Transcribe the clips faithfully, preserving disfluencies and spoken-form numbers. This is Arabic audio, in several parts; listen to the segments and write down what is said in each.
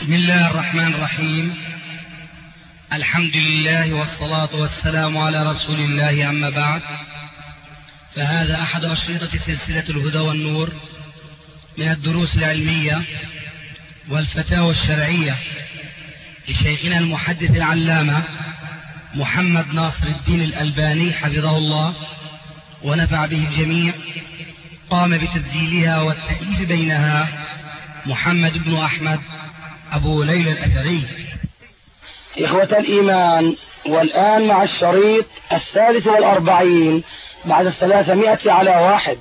بسم الله الرحمن الرحيم. الحمد لله والصلاة والسلام على رسول الله، أما بعد، فهذا أحد أشرطة سلسلة الهدى والنور من الدروس العلمية والفتاوى الشرعية لشيخنا المحدث العلامة محمد ناصر الدين الألباني حفظه الله ونفع به الجميع. قام بتسجيلها والتأليف بينها محمد بن أحمد أبو ليلى الأثري. إخوة الإيمان، والآن مع الشريط الثالث والأربعين بعد الثلاثمائة على واحد.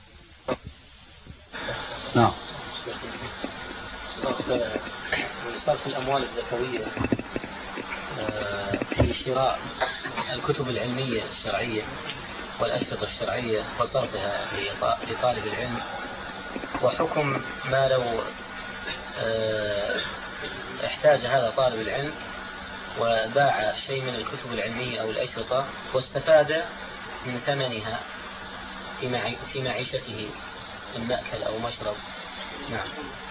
نعم. صرف الأموال الزكوية في شراء الكتب العلمية الشرعية والأشرطة الشرعية وصرفها لطالب العلم، وحكم ما لو احتاج هذا طالب العلم وباع شيء من الكتب العلمية أو الأشرطة واستفاد من ثمنها في معيشته من مأكل أو مشرب. نعم.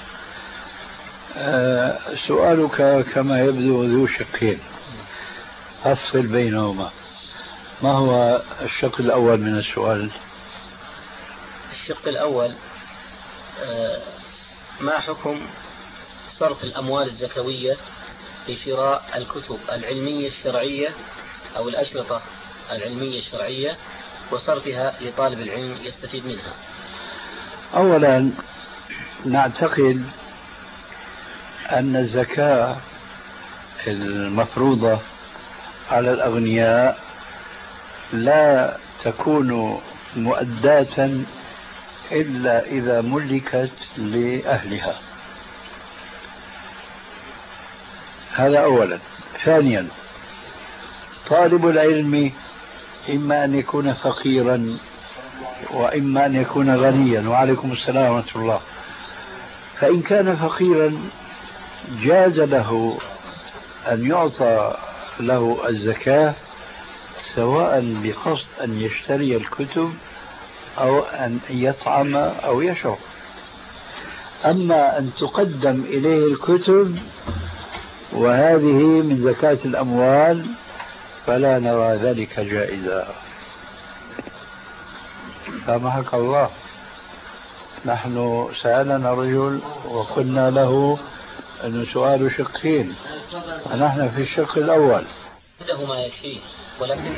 أه سؤالك كما يبدو ذو شقين، أفصل بينهما. ما هو الشق الأول من السؤال؟ الشق الأول أه ما حكم صرف الأموال الزكوية في شراء الكتب العلمية الشرعية أو الأشرطة العلمية الشرعية وصرفها لطالب العلم يستفيد منها؟ أولا نعتقد أن الزكاة المفروضة على الأغنياء لا تكون مؤداة إلا إذا ملكت لأهلها. هذا أولا. ثانيا، طالب العلم إما أن يكون فقيرا وإما أن يكون غنيا. وعليكم السلام ورحمة الله. فإن كان فقيرا جاز له أن يعطى له الزكاة، سواء بقصد أن يشتري الكتب أو أن يطعم أو يشرب. أما أن تقدم إليه الكتب وهذه من زكاة الأموال فلا نرى ذلك جائزا. سامحك الله، نحن سألنا رجل وقلنا له أن سؤال شقين، ونحن في الشق الأول. عنده ما يكفيه ولكن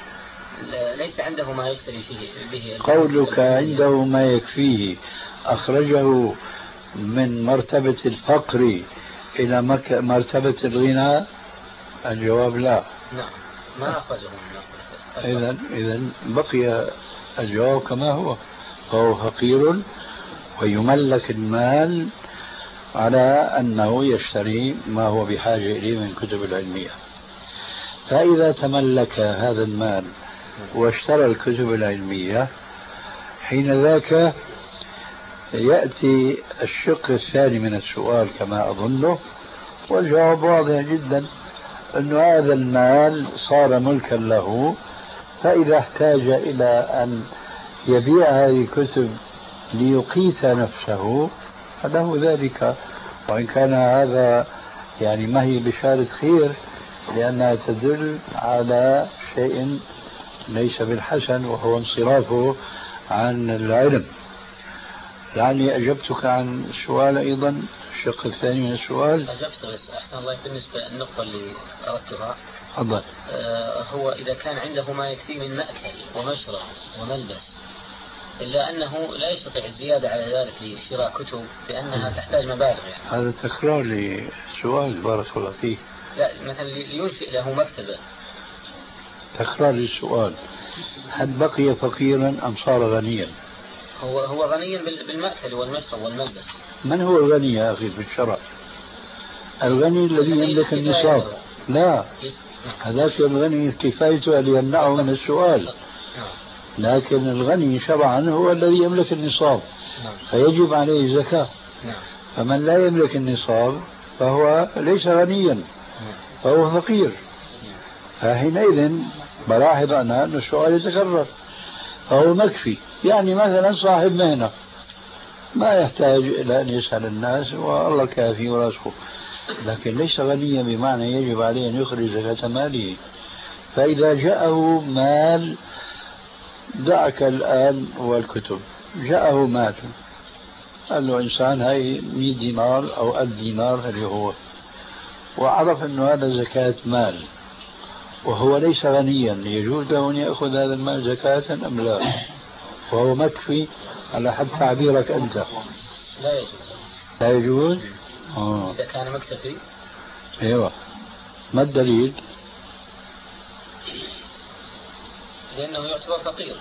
ليس عنده ما يشتري به. قولك عنده ما يكفيه أخرجه من مرتبة الفقر إلى مرتبة الغنى؟ الجواب لا. نعم، ما أخرجه من مرتبة. إذن إذن بقي الجواب كما هو، فهو فقير ويملك المال على أنه يشتري ما هو بحاجة إليه من كتب العلمية. فإذا تملك هذا المال واشترى الكتب العلمية، حين ذاك يأتي الشق الثاني من السؤال كما أظنه، والجواب واضح جدا، أن هذا المال صار ملكا له، فإذا احتاج إلى أن يبيع هذه الكتب ليقيت نفسه فله ذلك. وإن كان هذا يعني ما هي بشارة خير، لأنها تدل على شيء ليس بالحسن وهو انصرافه عن العلم. يعني أجبتك عن السؤال أيضا، الشق الثاني من السؤال؟ أجبت، بس أحسن الله بالنسبة للنقطة اللي أردتها. تفضل. آه هو إذا كان عنده ما يكفي من مأكل ومشرب وملبس، إلا أنه لا يستطيع الزيادة على ذلك لشراء كتب لأنها تحتاج مبالغ يعني. هذا تكرار لسؤال بارك الله فيه. لا، مثلا لينشئ له مكتبة. تكرار للسؤال، هل بقي فقيرا أم صار غنيا؟ هو هو غني بالمأكل والمشرب والملبس. من هو الغني يا أخي في الشرع؟ الغني الذي يملك النصاب. لا، هذاك الغني كفايته أن يمنعه من السؤال، لكن الغني شرعا هو الذي يملك النصاب، فيجب عليه زكاة. فمن لا يملك النصاب فهو ليس غنيا، فهو فقير. فحينئذ بلاحظ أنا أن السؤال يتكرر، فهو مكفي. يعني مثلا صاحب مهنة ما يحتاج إلى أن يسأل الناس والله كافي ورزقه، لكن ليس غنيا بمعنى يجب عليه أن يخرج زكاة ماله. فإذا جاءه مال، دعك الآن والكتب، جاءه مال، قال له إنسان هاي مئة دينار أو ألف دينار اللي هو، وعرف أنه هذا زكاة مال وهو ليس غنيا، يجوز له أن يأخذ هذا المال زكاة أم لا؟ وهو مكفي على حد تعبيرك أنت. لا يجوز. لا يجوز؟ آه. إذا كان مكتفي. أيوة. ما الدليل؟ لأنه يعتبر فقير.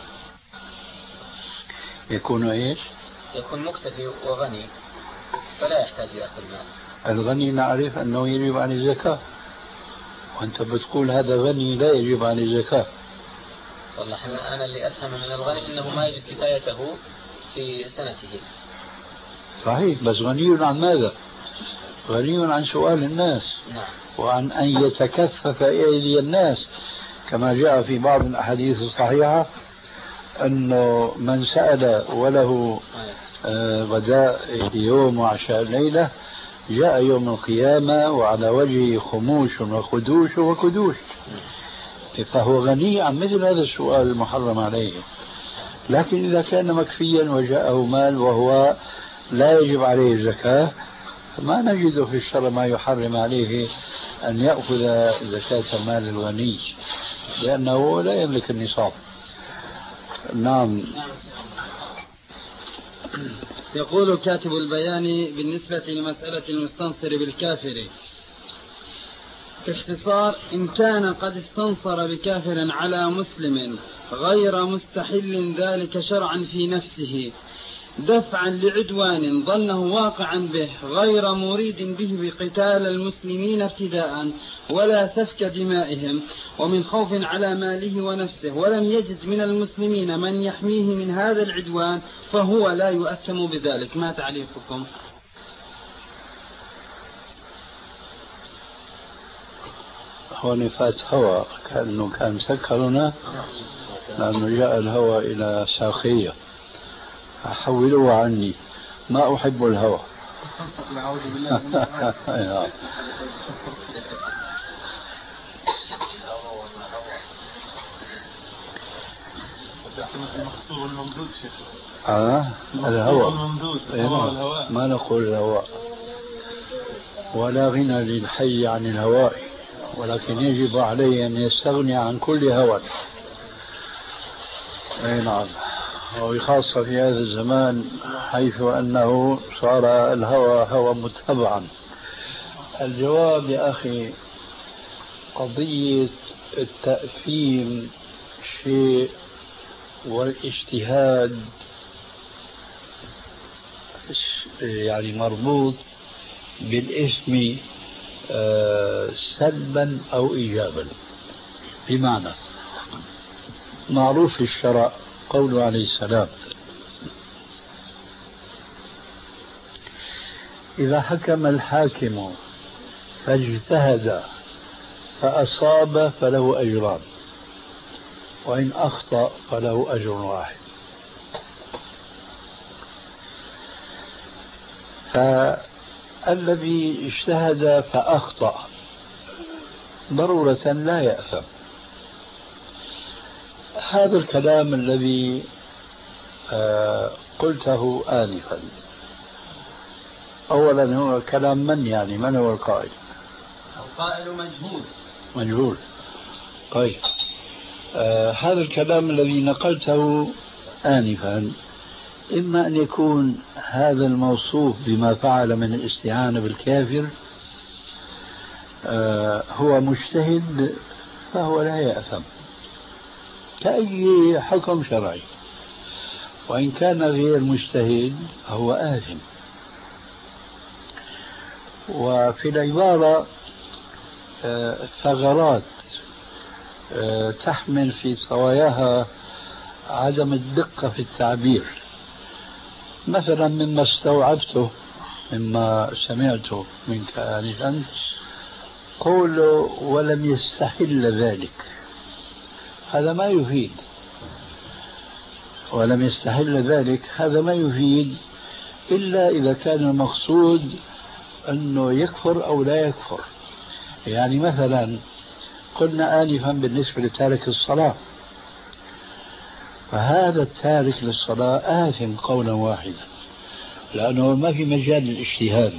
يكون إيش؟ يكون مكتفي وغني فلا يحتاج يأخذ مال. الغني نعرف أنه يجب عليه الزكاة، وأنت بتقول هذا غني لا يجب عليه الزكاة. والله أنا اللي أفهم من الغني أنه ما يجد كفايته في سنته. صحيح، بس غني عن ماذا؟ غني عن سؤال الناس. نعم. وعن أن يتكفف أيدي الناس، كما جاء في بعض الأحاديث الصحيحة أنه من سأل وله غداء يوم وعشاء ليلة جاء يوم القيامة وعلى وجهه خموش وخدوش وكدوش، فهو غني عن مثل هذا السؤال المحرم عليه. لكن إذا كان مكفيا وجاءه مال وهو لا يجب عليه الزكاة، فما نجد في الشرع ما يحرم عليه أن يأخذ زكاة مال الغني، لأنه لا يملك النصاب. نعم. يقول كاتب البيان بالنسبة لمسألة المستنصر بالكافر باختصار: إن كان قد استنصر بكافر على مسلم غير مستحل ذلك شرعا في نفسه دفعا لعدوان ظنه واقعا به غير مريد به بقتال المسلمين ابتداء ولا سفك دمائهم ومن خوف على ماله ونفسه، ولم يجد من المسلمين من يحميه من هذا العدوان، فهو لا يؤثم بذلك. ما تعليقكم؟ هون فات هواء كأنه كان سكرنا، لأنه جاء الهواء إلى ساقية، حولوه عني، ما أحب الهوى. نعوذ بالله من الهوى. المقصور الممدود شيخ. آه الهوى. الهواء. ما نقول الهواء، ولا غنى للحي عن الهواء، ولكن يجب عليه أن يستغني عن كل هوى. أي نعم. وخاصة في هذا الزمان حيث أنه صار الهوى هوى متبعا. الجواب يا أخي، قضية التأثيم شيء والاجتهاد يعني مربوط بالإثم سلبا أو إيجابا. بمعنى معروف في الشرع قوله عليه السلام: إذا حكم الحاكم فاجتهد فأصاب فله أجران، وإن أخطأ فله أجر واحد. فالذي اجتهد فأخطأ ضرورة لا يأثم. هذا الكلام الذي قلته آنفا، أولا هو كلام من؟ يعني من هو القائل؟ القائل مجهول. مجهول. طيب، آه هذا الكلام الذي نقلته آنفا إما أن يكون هذا الموصوف بما فعل من الاستعانة بالكافر آه هو مجتهد فهو لا يأثم كأي حكم شرعي، وإن كان غير مجتهد فهو آثم. وفي العبارة آه ثغرات آه تحمل في طواياها عدم الدقة في التعبير. مثلا مما استوعبته مما سمعته منك آنفا قوله ولم يستحل ذلك، هذا ما يفيد. ولم يستحل ذلك هذا ما يفيد إلا إذا كان المقصود أنه يكفر أو لا يكفر. يعني مثلا قلنا آنفا بالنسبة لتارك الصلاة، فهذا التارك للصلاة آثم قولا واحدا، لأنه ما في مجال للاجتهاد.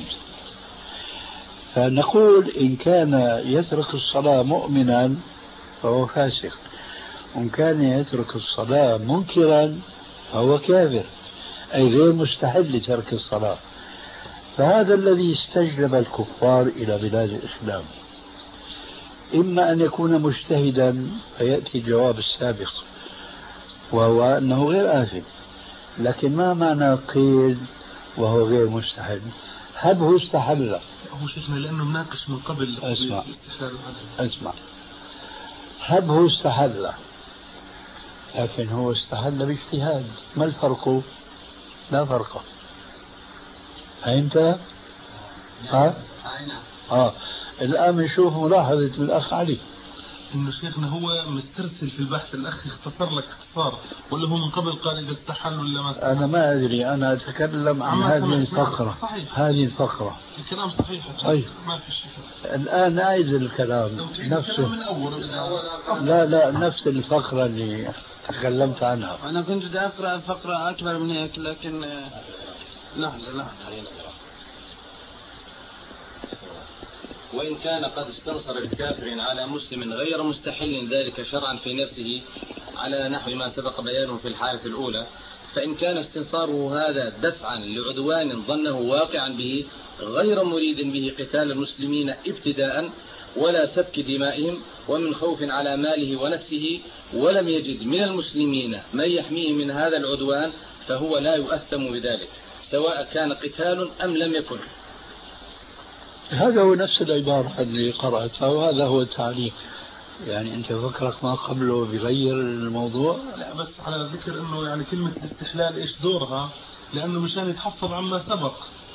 فنقول إن كان يترك الصلاة مؤمنا فهو فاسق، وإن كان يترك الصلاة منكرا فهو كافر، أي غير مستحل لترك الصلاة. فهذا الذي استجلب الكفار إلى بلاد الإسلام، إما أن يكون مجتهدا فيأتي الجواب السابق وهو أنه غير آثم، لكن ما معنى قيد وهو غير مستحل؟ هبه استحل. هو شيخنا لأنه مناقش من قبل. اسمع اسمع هبه استحل، لكن هو استحل باجتهاد. ما الفرق؟ لا فرق. فهمت؟ ها؟ آه. الآن نشوف ملاحظة الأخ علي. إنه شيخنا هو مسترسل في البحث، الأخ اختصر لك اختصار، ولا هو من قبل قال إذا استحل ولا ما استحل؟ أنا ما أدري، أنا أتكلم عن هذه الفقرة. صحيح. هذه الفقرة الكلام صحيح. طيب. ما في شيء. الآن أعيد الكلام نفسه. من أول. لا لا نفس الفقرة اللي تكلمت عنها. أنا كنت بدي أقرأ فقرة أكبر من هيك، لكن لحظة لحظة. وإن كان قد استنصر بكافر على مسلم غير مستحل ذلك شرعا في نفسه على نحو ما سبق بيانه في الحالة الأولى، فإن كان استنصاره هذا دفعا لعدوان ظنه واقعا به غير مريد به قتال المسلمين ابتداء ولا سفك دمائهم ومن خوف على ماله ونفسه، ولم يجد من المسلمين من يحميه من هذا العدوان، فهو لا يؤثم بذلك سواء كان قتال أم لم يكن. هذا هو نفس العبارة اللي قرأتها وهذا هو التعليق. يعني أنت فكرك ما قبله بغير الموضوع؟ لا بس على ذكر أنه يعني كلمة الاستحلال إيش دورها، لأنه مشان يتحفظ عما سبق.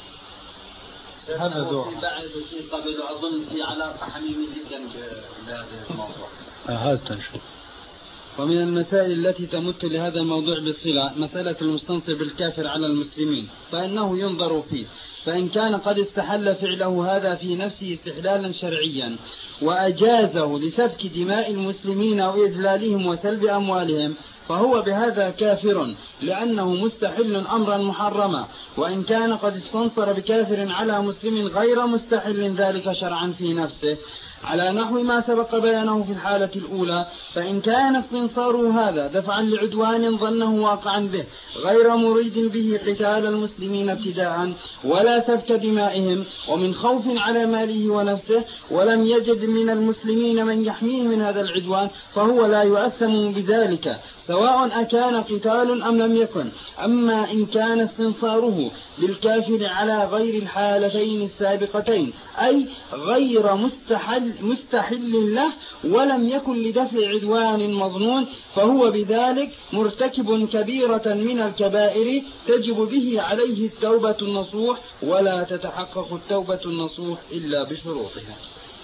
هذا دور. في بعض قبل أظن في علاقة حميمة جدا بهذا الموضوع. هذا تنشوف. ومن المسائل التي تمت لهذا الموضوع بصلة مسألة المستنصر بالكافر على المسلمين، فإنه ينظر فيه، فإن كان قد استحل فعله هذا في نفسه استحلالا شرعيا وأجازه لسفك دماء المسلمين أو إذلالهم وسلب أموالهم، فهو بهذا كافر لأنه مستحل أمرا محرما. وإن كان قد استنصر بكافر على مسلم غير مستحل ذلك شرعا في نفسه على نحو ما سبق بيانه في الحالة الأولى، فإن كان استنصاره هذا دفعا لعدوان ظنه واقعا به غير مريد به قتال المسلمين ابتداء ولا سفك دمائهم ومن خوف على ماله ونفسه، ولم يجد من المسلمين من يحميه من هذا العدوان، فهو لا يؤثم بذلك سواء أكان قتال أم لم يكن. أما إن كان استنصاره بالكافر على غير الحالتين السابقتين، أي غير مستحل, مستحل له ولم يكن لدفع عدوان مظنون، فهو بذلك مرتكب كبيرة من الكبائر تجب به عليه التوبة النصوح، ولا تتحقق التوبة النصوح إلا بشروطها.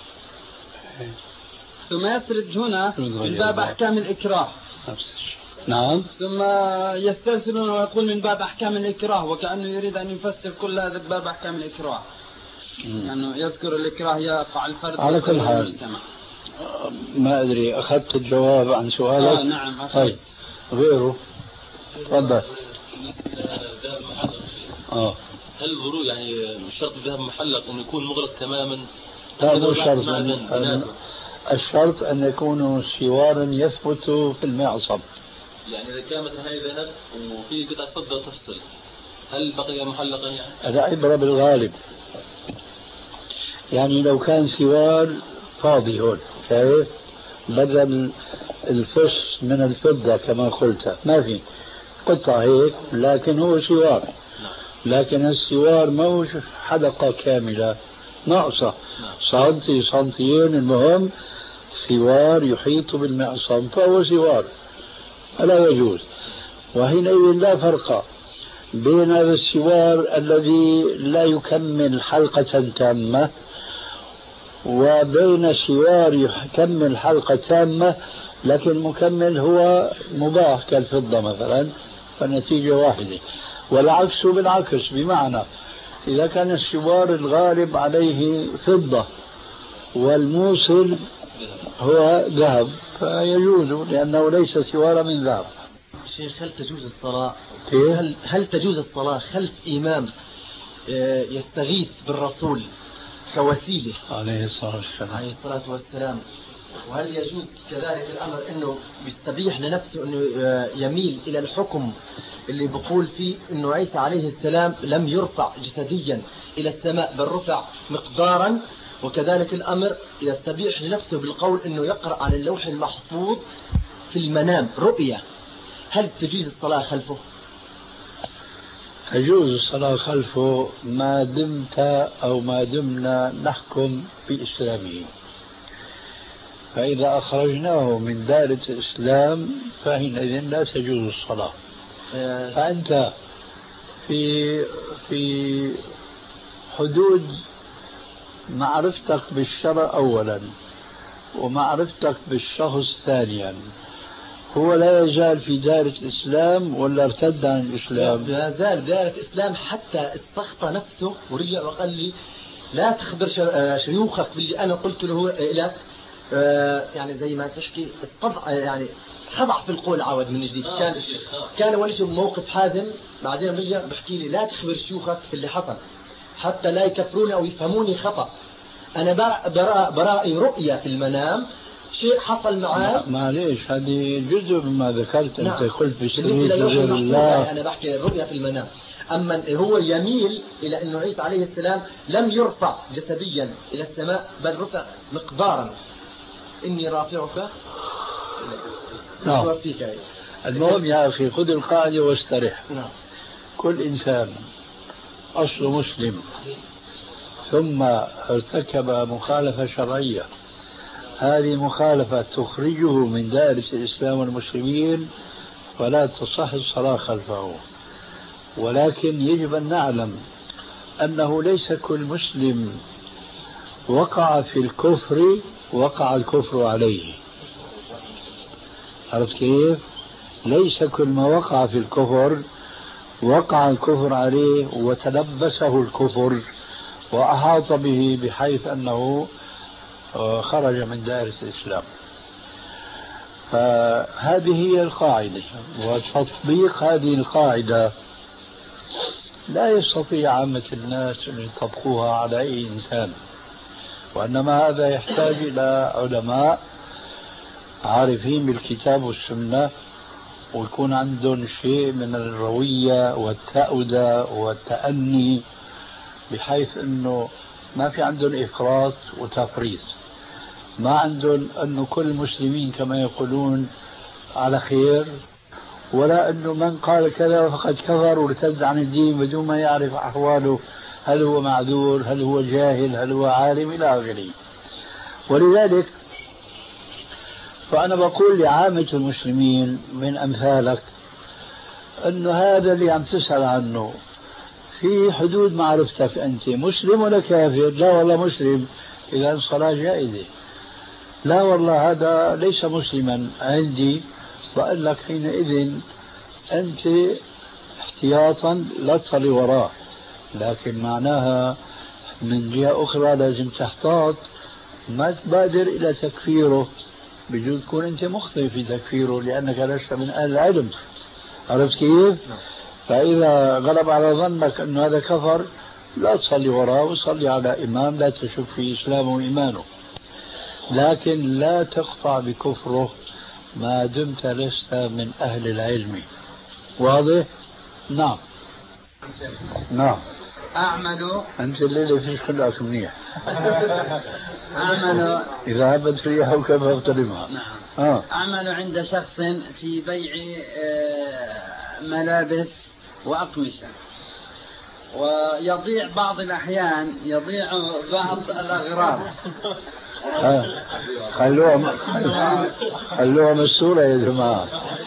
ثم يسرد هنا من باب أحكام الإكراه. نعم. ثم يسترسلون ويقول من باب أحكام الإكراه، وكأنه يريد أن يفسر كل هذا باب أحكام الإكراه، يعني يذكر الإكراه يقع الفرد على كل حال. ما أدري أخذت الجواب عن سؤالك؟ آه نعم أخذت. طيب غيره تفضل. آه. هل الغروب يعني شرط الذهب محلق أن يكون مغلق تماما؟ لا مو شرط. الشرط أن يكونوا سوارا يثبت في المعصم. يعني إذا كان مثلا هاي ذهب وفي قطعة فضة تفصل، هل بقي محلقا يعني؟ العبرة بالغالب. يعني لو كان سوار فاضي هون شايف بدل الفص من الفضة كما قلت، ما في قطعة هيك لكن هو سوار، لكن السوار موش حلقة كاملة ناقصة سنتي سنتيين، المهم سوار يحيط بالمعصم فهو سوار فلا يجوز. وحينئذ لا فرق بين هذا السوار الذي لا يكمل حلقة تامة وبين سوار يكمل حلقة تامة لكن مكمل هو مباح كالفضة مثلا، فالنتيجة واحدة. والعكس بالعكس، بمعنى إذا كان السوار الغالب عليه فضة والموصل هو ذهب فيجوز لأنه ليس سوار من ذهب. شيخ هل تجوز الصلاة كيف؟ هل, هل تجوز الصلاة خلف إمام يستغيث بالرسول كوسيلة عليه الصلاة والسلام عليه الصلاة والسلام؟ وهل يجوز كذلك الأمر أنه يستبيح لنفسه أنه يميل إلى الحكم اللي بقول فيه أنه عيسى عليه السلام لم يرفع جسديا إلى السماء بل رفع مقدارا، وكذلك الأمر يستبيح لنفسه بالقول أنه يقرأ عن اللوح المحفوظ في المنام رؤية؟ هل تجوز الصلاة خلفه؟ تجوز الصلاة خلفه ما دمت أو ما دمنا نحكم بإسلامه، فإذا أخرجناه من دائرة الإسلام فحينئذ لا تجوز الصلاة. فأنت في في حدود معرفتك بالشرع أولا ومعرفتك بالشخص ثانيا، هو لا يزال في دائرة الإسلام ولا ارتد عن الإسلام؟ لا زال دائرة الإسلام حتى استخطى نفسه ورجع وقال لي لا تخبر شيوخك باللي أنا قلت له لك، يعني زي ما تحكي الطبع يعني خضع في القول عود من جديد. كان كان أول شيء موقف حازم، بعدين رجع بحكي لي لا تخبر شيوخك في اللي حصل حتى لا يكفروني أو يفهموني خطأ. أنا براء برائي رؤية في المنام شيء حصل معاه. معليش هذه جزء مما ذكرت. نعم. أنت قلت بسبيل غير الله. أنا بحكي الرؤية في المنام. أما هو يميل إلى أنه عيسى عليه السلام لم يرفع جسديا إلى السماء بل رفع مقدارا. إني رافعك. نعم. المهم يا أخي خذ القاعدة واسترح. نعم. كل إنسان أصله مسلم ثم ارتكب مخالفة شرعية، هذه مخالفة تخرجه من دائرة الإسلام والمسلمين فلا تصح الصلاة خلفه. ولكن يجب أن نعلم أنه ليس كل مسلم وقع في الكفر وقع الكفر عليه. عرفت كيف؟ ليس كل ما وقع في الكفر وقع الكفر عليه وتلبسه الكفر وأحاط به بحيث أنه خرج من دائرة الإسلام. فهذه هي القاعدة، وتطبيق هذه القاعدة لا يستطيع عامة الناس أن يطبقوها على أي إنسان، وإنما هذا يحتاج إلى علماء عارفين بالكتاب والسنة ويكون عندهم شيء من الروية والتأودة والتأني بحيث أنه ما في عندهم إفراط وتفريط، ما عندهم أنه كل المسلمين كما يقولون على خير، ولا أنه من قال كذا فقد كفر وارتد عن الدين بدون ما يعرف أحواله، هل هو معذور، هل هو جاهل، هل هو عالم إلى آخره. ولذلك فأنا بقول لعامة المسلمين من أمثالك أنه هذا اللي عم تسأل عنه في حدود معرفتك، أنت مسلم ولا كافر؟ لا والله مسلم، إذا الصلاة جائزة. لا والله هذا ليس مسلما عندي، بقول لك حينئذ أنت احتياطا لا تصلي وراه، لكن معناها من جهة أخرى لازم تحتاط ما تبادر إلى تكفيره، بجوز تكون أنت مخطئ في تكفيره لأنك لست من أهل العلم. عرفت كيف؟ فإذا غلب على ظنك أن هذا كفر لا تصلي وراه وصلي على إمام لا تشك في إسلامه وإيمانه، لكن لا تقطع بكفره ما دمت لست من أهل العلم. واضح؟ نعم. نعم. أعمل أنت الليلة فيش كلك منيح. أعمل إذا هبت ريحه كيف اغتنمها. نعم. آه. أعمل عند شخص في بيع ملابس وأقمشة، ويضيع بعض الأحيان يضيع بعض الأغراض. آه. خلوها خلوها مسؤولة يا جماعة.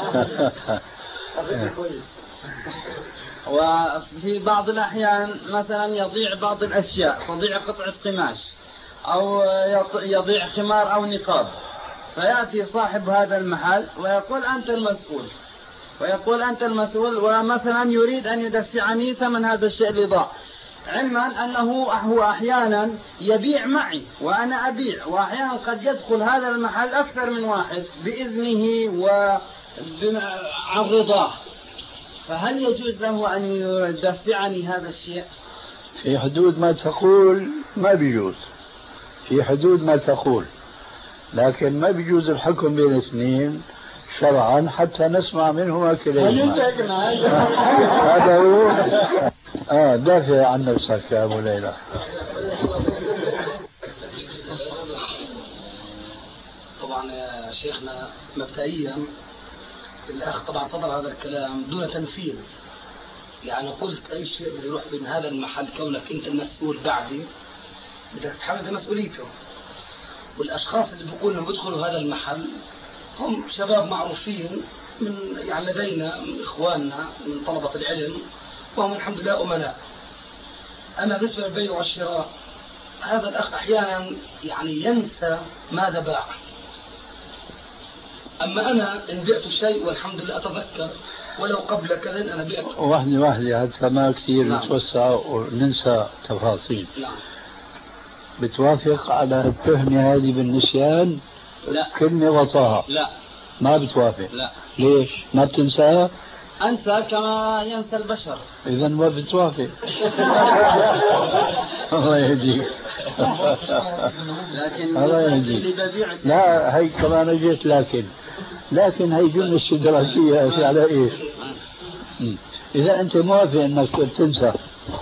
وفي بعض الأحيان مثلا يضيع بعض الأشياء، تضيع قطعة قماش أو يضيع خمار أو نقاب، فيأتي صاحب هذا المحل ويقول أنت المسؤول، ويقول أنت المسؤول، ومثلا يريد أن يدفعني ثمن هذا الشيء اللي ضاع. علما أنه هو أحيانا يبيع معي وأنا أبيع، وأحيانا قد يدخل هذا المحل أكثر من واحد بإذنه وعن رضاه، فهل يجوز له أن يدفعني هذا الشيء؟ في حدود ما تقول ما بيجوز، في حدود ما تقول، لكن ما بيجوز الحكم بين اثنين شرعا حتى نسمع منهما كليهما. هذا هو. اه دافع عن نفسك يا ابو ليلى. طبعا يا شيخنا مبدئيا الاخ طبعا صدر هذا الكلام دون تنفيذ، يعني قلت اي شيء بده يروح من هذا المحل كونك انت المسؤول بعدي بدك تتحمل مسؤوليته، والاشخاص اللي بيقولوا انهم بيدخلوا هذا المحل هم شباب معروفين من يعني لدينا من اخواننا من طلبة العلم، وهم الحمد لله امناء. اما بالنسبة للبيع والشراء هذا الاخ احيانا يعني ينسى ماذا باع، اما انا ان بعت شيء والحمد لله اتذكر ولو قبل كذا انا بعت. واحدة واحدة حتى ما كثير نعم. نتوسع وننسى تفاصيل. نعم. بتوافق على التهمة هذه بالنسيان؟ لا. كلمة وطاها؟ لا. ما بتوافق؟ لا. ليش؟ ما بتنساها؟ أنسى كما ينسى البشر. إذا ما بتوافق. الله يهديك. لكن الله يهديك. لا هي كمان اجت لكن لكن هي جملة استدراكية على ايش؟ إذا أنت موافق أنك تنسى.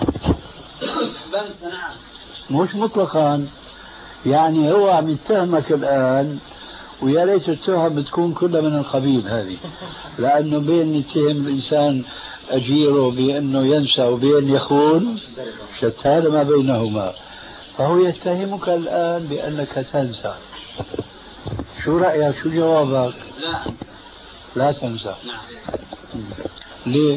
بنسى نعم. مش مطلقا، يعني هو عم يتهمك الآن، ويا ريت التهم بتكون كلها من القبيل هذه، لأنه بين يتهم الإنسان أجيره بأنه ينسى وبين يخون شتان ما بينهما، فهو يتهمك الآن بأنك تنسى. شو رأيك؟ شو جوابك؟ لا لا تنسى. نعم. ليه؟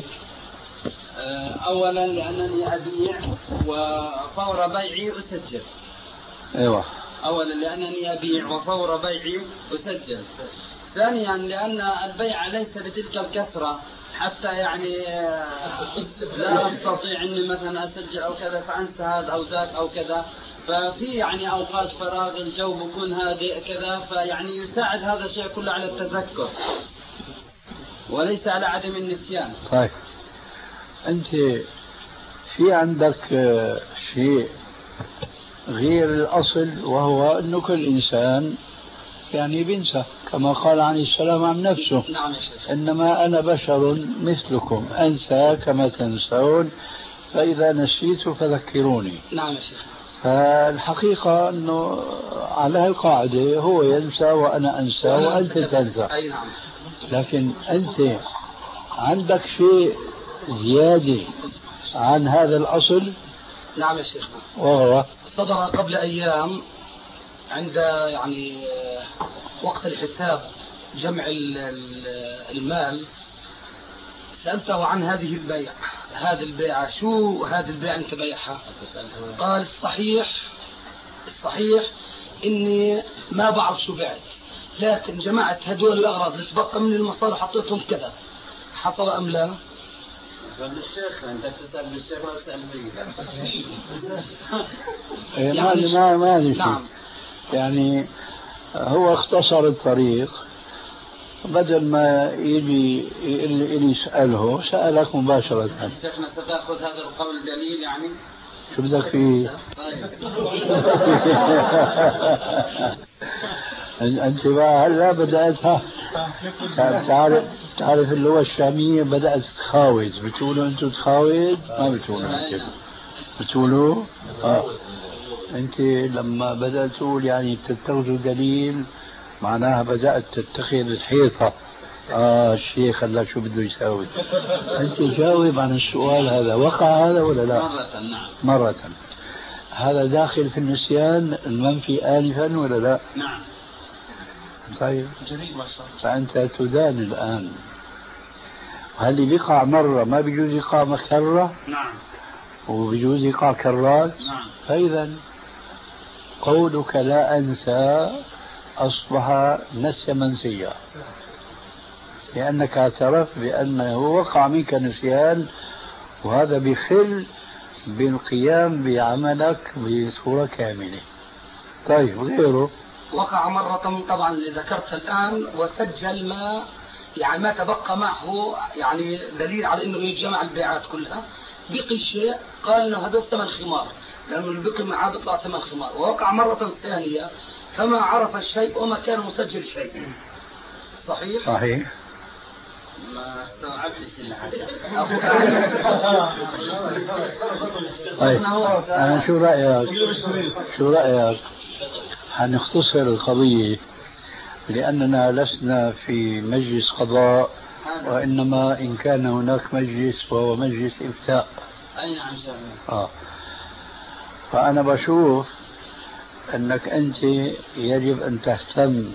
أولا لأنني أبيع وفور بيعي أسجل. أيوة. أولا لأنني أبيع وفور بيعي أسجل. ثانيا لأن البيع ليس بتلك الكثرة حتى يعني لا أستطيع أني مثلا أسجل أو كذا فأنسى هذا أو ذاك أو كذا، ففي يعني أوقات فراغ الجو بكون هادئ كذا، فيعني يساعد هذا الشيء كله على التذكر وليس على عدم النسيان. طيب أنت في عندك شيء غير الأصل، وهو أنه كل إنسان يعني بينسى كما قال عليه السلام عن نفسه. نعم يا شيخ. إنما أنا بشر مثلكم أنسى كما تنسون فإذا نسيت فذكروني. نعم يا شيخ. فالحقيقة أنه على القاعدة هو ينسى وأنا أنسى وأنت تنسى. أي نعم. لكن أنت عندك شيء زيادة عن هذا الأصل؟ نعم يا شيخ. وهو صدر قبل أيام عند يعني وقت الحساب جمع المال سألته عن هذه البيع، هذه البيعة شو هذه البيعة أنت بيعها؟ قال الصحيح الصحيح إني ما بعرف شو بعت، لكن جمعت هدول الأغراض اللي تبقى من المصاري حطيتهم كذا، حصل أم لا؟ الشيخ أنت تسأل بالشيخ ولا تسأل بي؟ يعني ما ما ما نعم. يعني هو اختصر الطريق، بدل ما يجي اللي يسأله سألك مباشرة. شيخنا ستأخذ هذا القول دليل يعني؟ شو بدك فيه؟ أنت بقى هلا بدأتها تعرف تعرف اللغة الشامية بدأت تخاوض، بتقولوا أنتوا تخاوض؟ ما بتقولوا أنتوا بتقولوا؟ آه. أنت لما بدأت تقول يعني تتخذوا دليل معناها بدأت تتخذ الحيطة. آه الشيخ هلا شو بده يساوي؟ أنت جاوب عن السؤال هذا، وقع هذا ولا لا؟ مرة نعم. مرة. هذا داخل في النسيان المنفي آنفا ولا لا؟ نعم. طيب جميل ما شاء الله. فأنت تدان الآن، هل بيقع مرة ما بيجوز يقع مكررة؟ نعم. وبيجوز يقع كرات؟ نعم. فإذا قولك لا أنسى أصبح نسي منسيا، لأنك اعترفت بأنه وقع منك نسيان، وهذا بخل بالقيام بعملك بصورة كاملة. طيب غيره؟ وقع مرة طبعا اللي ذكرتها الآن وسجل ما يعني ما تبقى معه يعني دليل على انه يجمع البيعات كلها، بقي شيء قال انه هذول ثمن خمار لانه اللي بقي معاه بيطلع ثمن خمار. ووقع مرة ثانية فما عرف الشيء وما كان مسجل شيء. صحيح؟ صحيح. ما استوعبتش اللي حكى. طيب أنا شو رأيك؟ شو رأيك؟ حنختصر القضية لأننا لسنا في مجلس قضاء، وإنما إن كان هناك مجلس فهو مجلس إفتاء. أي نعم. آه. فأنا بشوف أنك أنت يجب أن تهتم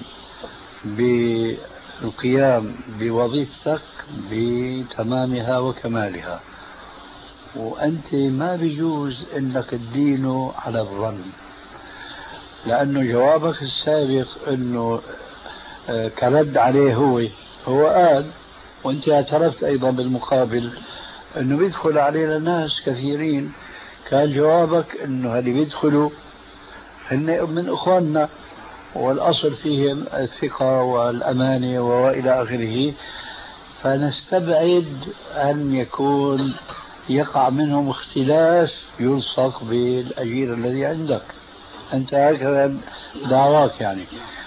بالقيام بوظيفتك بتمامها وكمالها، وأنت ما بيجوز أنك تدينه على الظن، لأنه جوابك السابق أنه كرد عليه هو هو قال، وأنت اعترفت أيضا بالمقابل أنه بيدخل علينا ناس كثيرين، كان جوابك أنه اللي بيدخلوا هن من إخواننا والأصل فيهم الثقة والأمانة وإلى آخره، فنستبعد أن يكون يقع منهم اختلاس يلصق بالأجير الذي عندك. أنت هكذا دعواك يعني.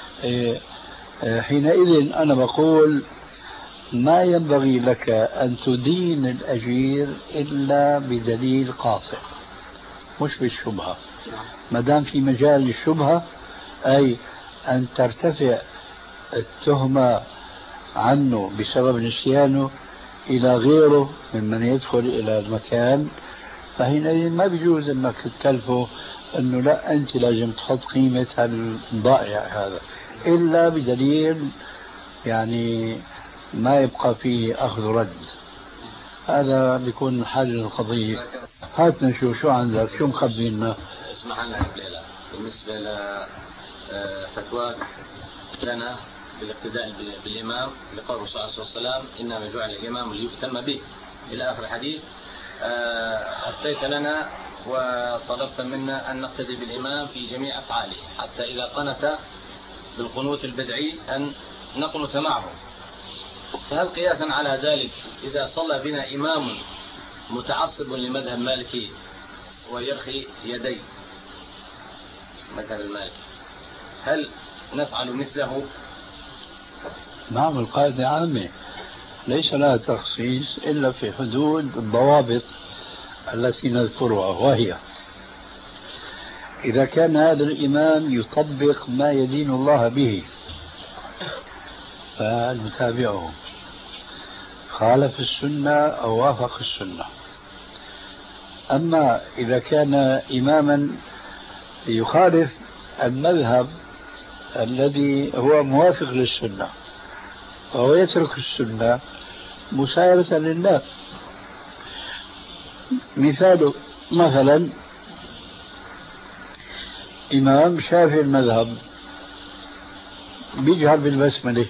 حينئذ أنا بقول ما ينبغي لك أن تدين الأجير إلا بدليل قاطع مش بالشبهة. ما دام في مجال للشبهة أي أن ترتفع التهمة عنه بسبب نسيانه إلى غيره ممن يدخل إلى المكان، فحينئذ ما بيجوز أنك تكلفه أنه لا أنت لازم تحط قيمة الضائع هذا إلا بدليل يعني ما يبقى فيه أخذ رد. هذا بيكون حل القضية. هات نشوف شو عندك، شو مخبينا. اسمح لنا يا بليلة بالنسبة لفتواك لنا بالاقتداء بالإمام لقول الرسول صلى الله عليه وسلم إنما جعل الإمام ليهتم به إلى آخر الحديث، أفتيت لنا وطلبت منا أن نقتدي بالإمام في جميع أفعاله حتى إذا قنت بالقنوت البدعي أن نقنت معه. فهل قياسا على ذلك إذا صلى بنا إمام متعصب لمذهب مالكي ويرخي يدي مذهب المالكي هل نفعل مثله؟ نعم، القاعدة عامة ليس لها تخصيص إلا في حدود الضوابط التي نذكرها، وهي إذا كان هذا الإمام يطبق ما يدين الله به فنتابعه، خالف السنة أو وافق السنة. أما إذا كان إماما يخالف المذهب الذي هو موافق للسنة وهو يترك السنة مسايرة للناس. مثال مثلا إمام شافعي المذهب بيجهر بالبسملة،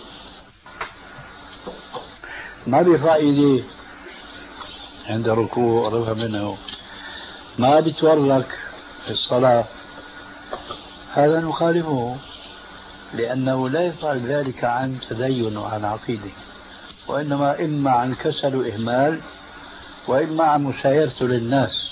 ما بيرفع ايديه عند ركوع رفع منه، ما بيتورك في الصلاة، هذا نخالفه لأنه لا يفعل ذلك عن تدين وعن عقيدة، وإنما إما عن كسل وإهمال وإما عن مسايرته للناس.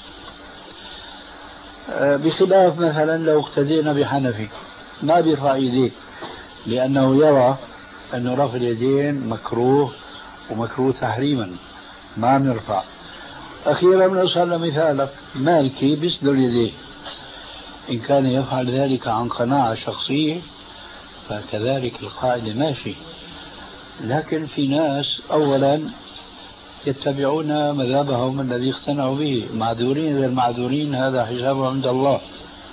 بخلاف مثلا لو اقتدينا بحنفي ما بيرفع يديه لأنه يرى أن رفع اليدين مكروه ومكروه تحريما، ما بنرفع. أخيرا بنوصل لمثالك مالكي بيسدل يديه، إن كان يفعل ذلك عن قناعة شخصية فكذلك القاعدة ماشي. لكن في ناس أولا يتبعون مذهبهم الذي اقتنعوا به، معذورين غير معذورين هذا حسابهم عند الله.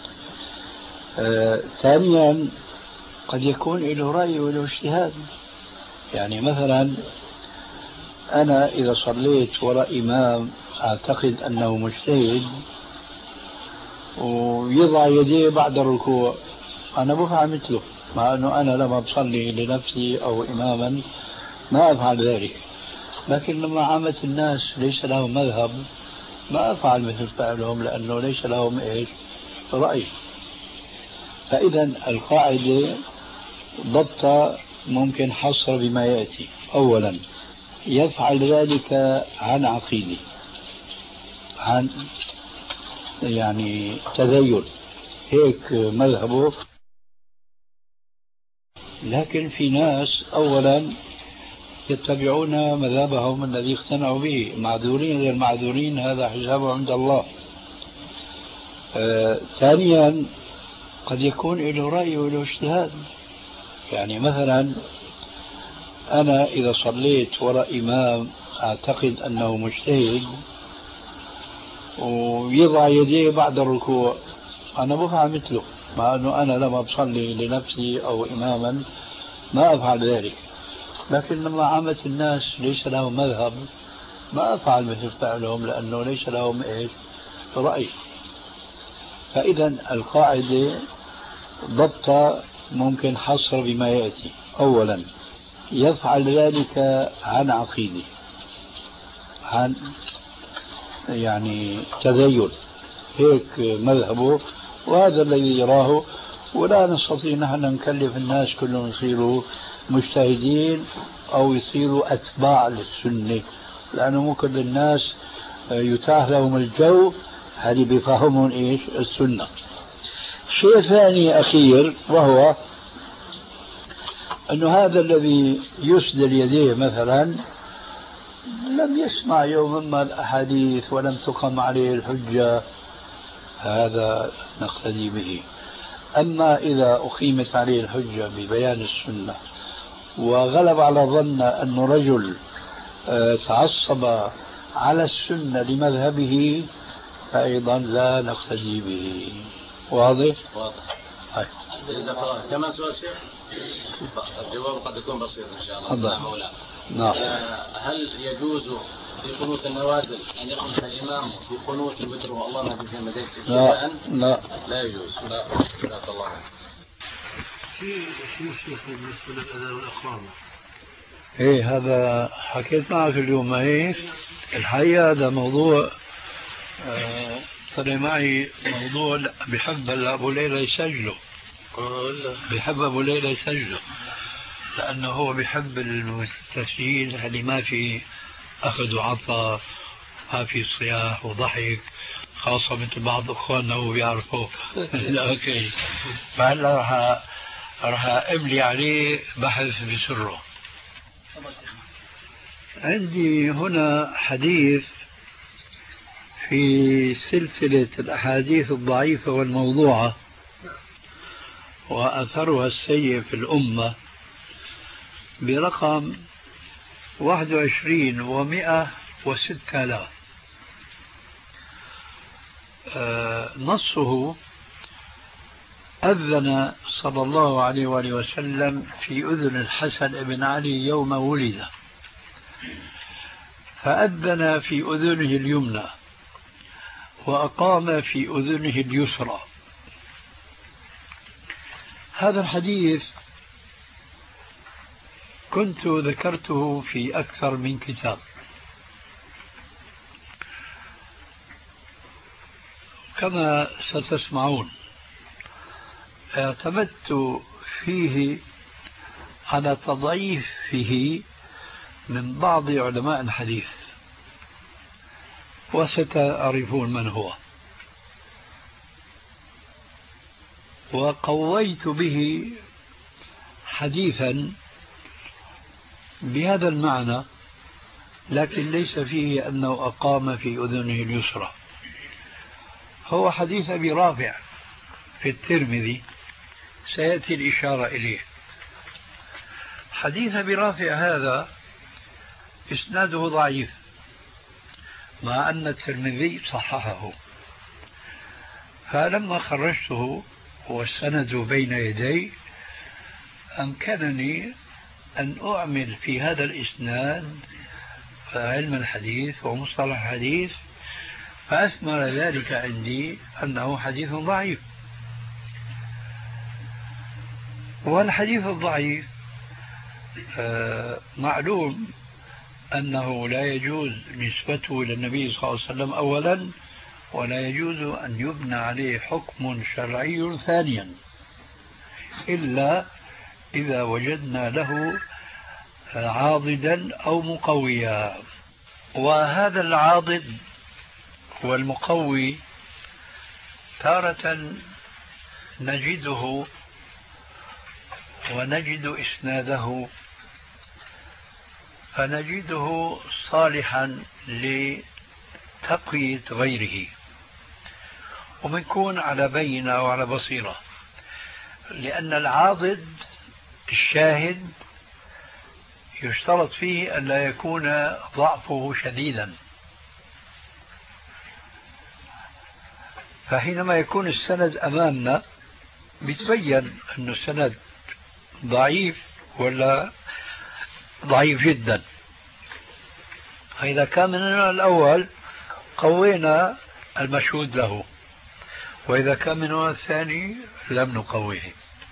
آه، ثانيا قد يكون له رأي وله اجتهاد. يعني مثلا أنا إذا صليت وراء إمام أعتقد أنه مجتهد ويضع يديه بعد الركوع أنا بفعل مثله، مع أنه أنا لما بصلي لنفسي أو إماما ما أفعل ذلك. لكن لما عامة الناس ليس لهم مذهب ما أفعل مثل فعلهم لأنه ليس لهم إيش رأي. فإذا القاعدة ضبط ممكن حصر بما يأتي. أولا يفعل ذلك عن عقيدة، عن يعني تذيل، هيك مذهبه. لكن في ناس أولا يتبعون مذهبهم الذي اقتنعوا به، معذورين غير معذورين هذا حسابه عند الله. آه، ثانيا قد يكون له رأي وله اجتهاد. يعني مثلا أنا إذا صليت وراء إمام أعتقد أنه مجتهد ويضع يديه بعد الركوع، أنا بفعل مثله، مع أنه أنا لما بصلي لنفسي أو إماما ما أفعل ذلك. لكن لما عامة الناس ليس لهم مذهب ما أفعل مثل فعلهم لأنه ليس لهم إيش رأي. فإذا القاعدة ضبط ممكن حصر بما يأتي. أولا يفعل ذلك عن عقيدة، عن يعني تذيل، هيك مذهبه وهذا الذي يراه. ولا نستطيع نحن نكلف الناس كلهم يصيروا مجتهدين أو يصيروا أتباع للسنة، لأنه مو كل الناس يتاح لهم الجو هذه بفهمهم إيش السنة. شيء ثاني أخير وهو أنه هذا الذي يسدل يديه مثلا لم يسمع يوما ما الأحاديث ولم تقم عليه الحجة، هذا نقتدي به. أما إذا أقيمت عليه الحجة ببيان السنة وغلب على ظن أنه رجل تعصب على السنة لمذهبه فأيضا لا نقتدي به. واضح؟ واضح. هاي. كمان سؤال شيخ، الجواب قد يكون بسيط إن شاء الله. الله. نعم مولانا. نعم. هل يجوز في قنوت النوازل أن يقنط الإمام في قنوت الوتر والله ما في مدد؟ لا لا لا يجوز. لا لا الله. في شيء بالنسبة للأذان والإقامة. إيه هذا حكيت معك اليوم ما هيك. الحقيقة هذا موضوع آه طلع معي موضوع بحب أبو ليلى يسجله. بحب أبو ليلى يسجله لأنه هو بحب التسجيل اللي ما في أخذ وعطاء، ما في صياح وضحك، خاصة مثل بعض أخواننا هو بيعرفوا. أوكي. فهلا راح راح أملي عليه بحث بسره. عندي هنا حديث في سلسلة الأحاديث الضعيفة والموضوعة وأثرها السيء في الأمة برقم واحد وعشرين ومئة وستة آلاف. آه نصه: أذن صلى الله عليه وآله وسلم في أذن الحسن بن علي يوم ولد، فأذن في أذنه اليمنى وأقام في أذنه اليسرى. هذا الحديث كنت ذكرته في أكثر من كتاب، كما ستسمعون اعتمدت فيه على تضعيفه من بعض علماء الحديث وستعرفون من هو، وقويت به حديثا بهذا المعنى، لكن ليس فيه أنه أقام في أذنه اليسرى. هو حديث أبي رافع في الترمذي، سيأتي الإشارة إليه. حديث أبي رافع هذا إسناده ضعيف، مع أن الترمذي صححه. فلما خرجته والسند بين يدي أمكنني أن أعمل في هذا الإسناد علم الحديث ومصطلح الحديث، فأثمر ذلك عندي أنه حديث ضعيف. والحديث الضعيف معلوم أنه لا يجوز نسبته إلى النبي صلى الله عليه وسلم أولا، ولا يجوز أن يبنى عليه حكم شرعي ثانيا إلا إذا وجدنا له عاضدا أو مقويا. وهذا العاضد والمقوي تارة نجده ونجد إسناده فنجده صالحا لتقوية غيره، ومنكون على بينة وعلى بصيرة، لأن العاضد الشاهد يشترط فيه أن لا يكون ضعفه شديدا، فحينما يكون السند أمامنا بيتبين أن السند ضعيف ولا ضعيف جدا. فإذا كان من الأول قوينا المشهود له، وإذا كان من الثاني لم نقويه.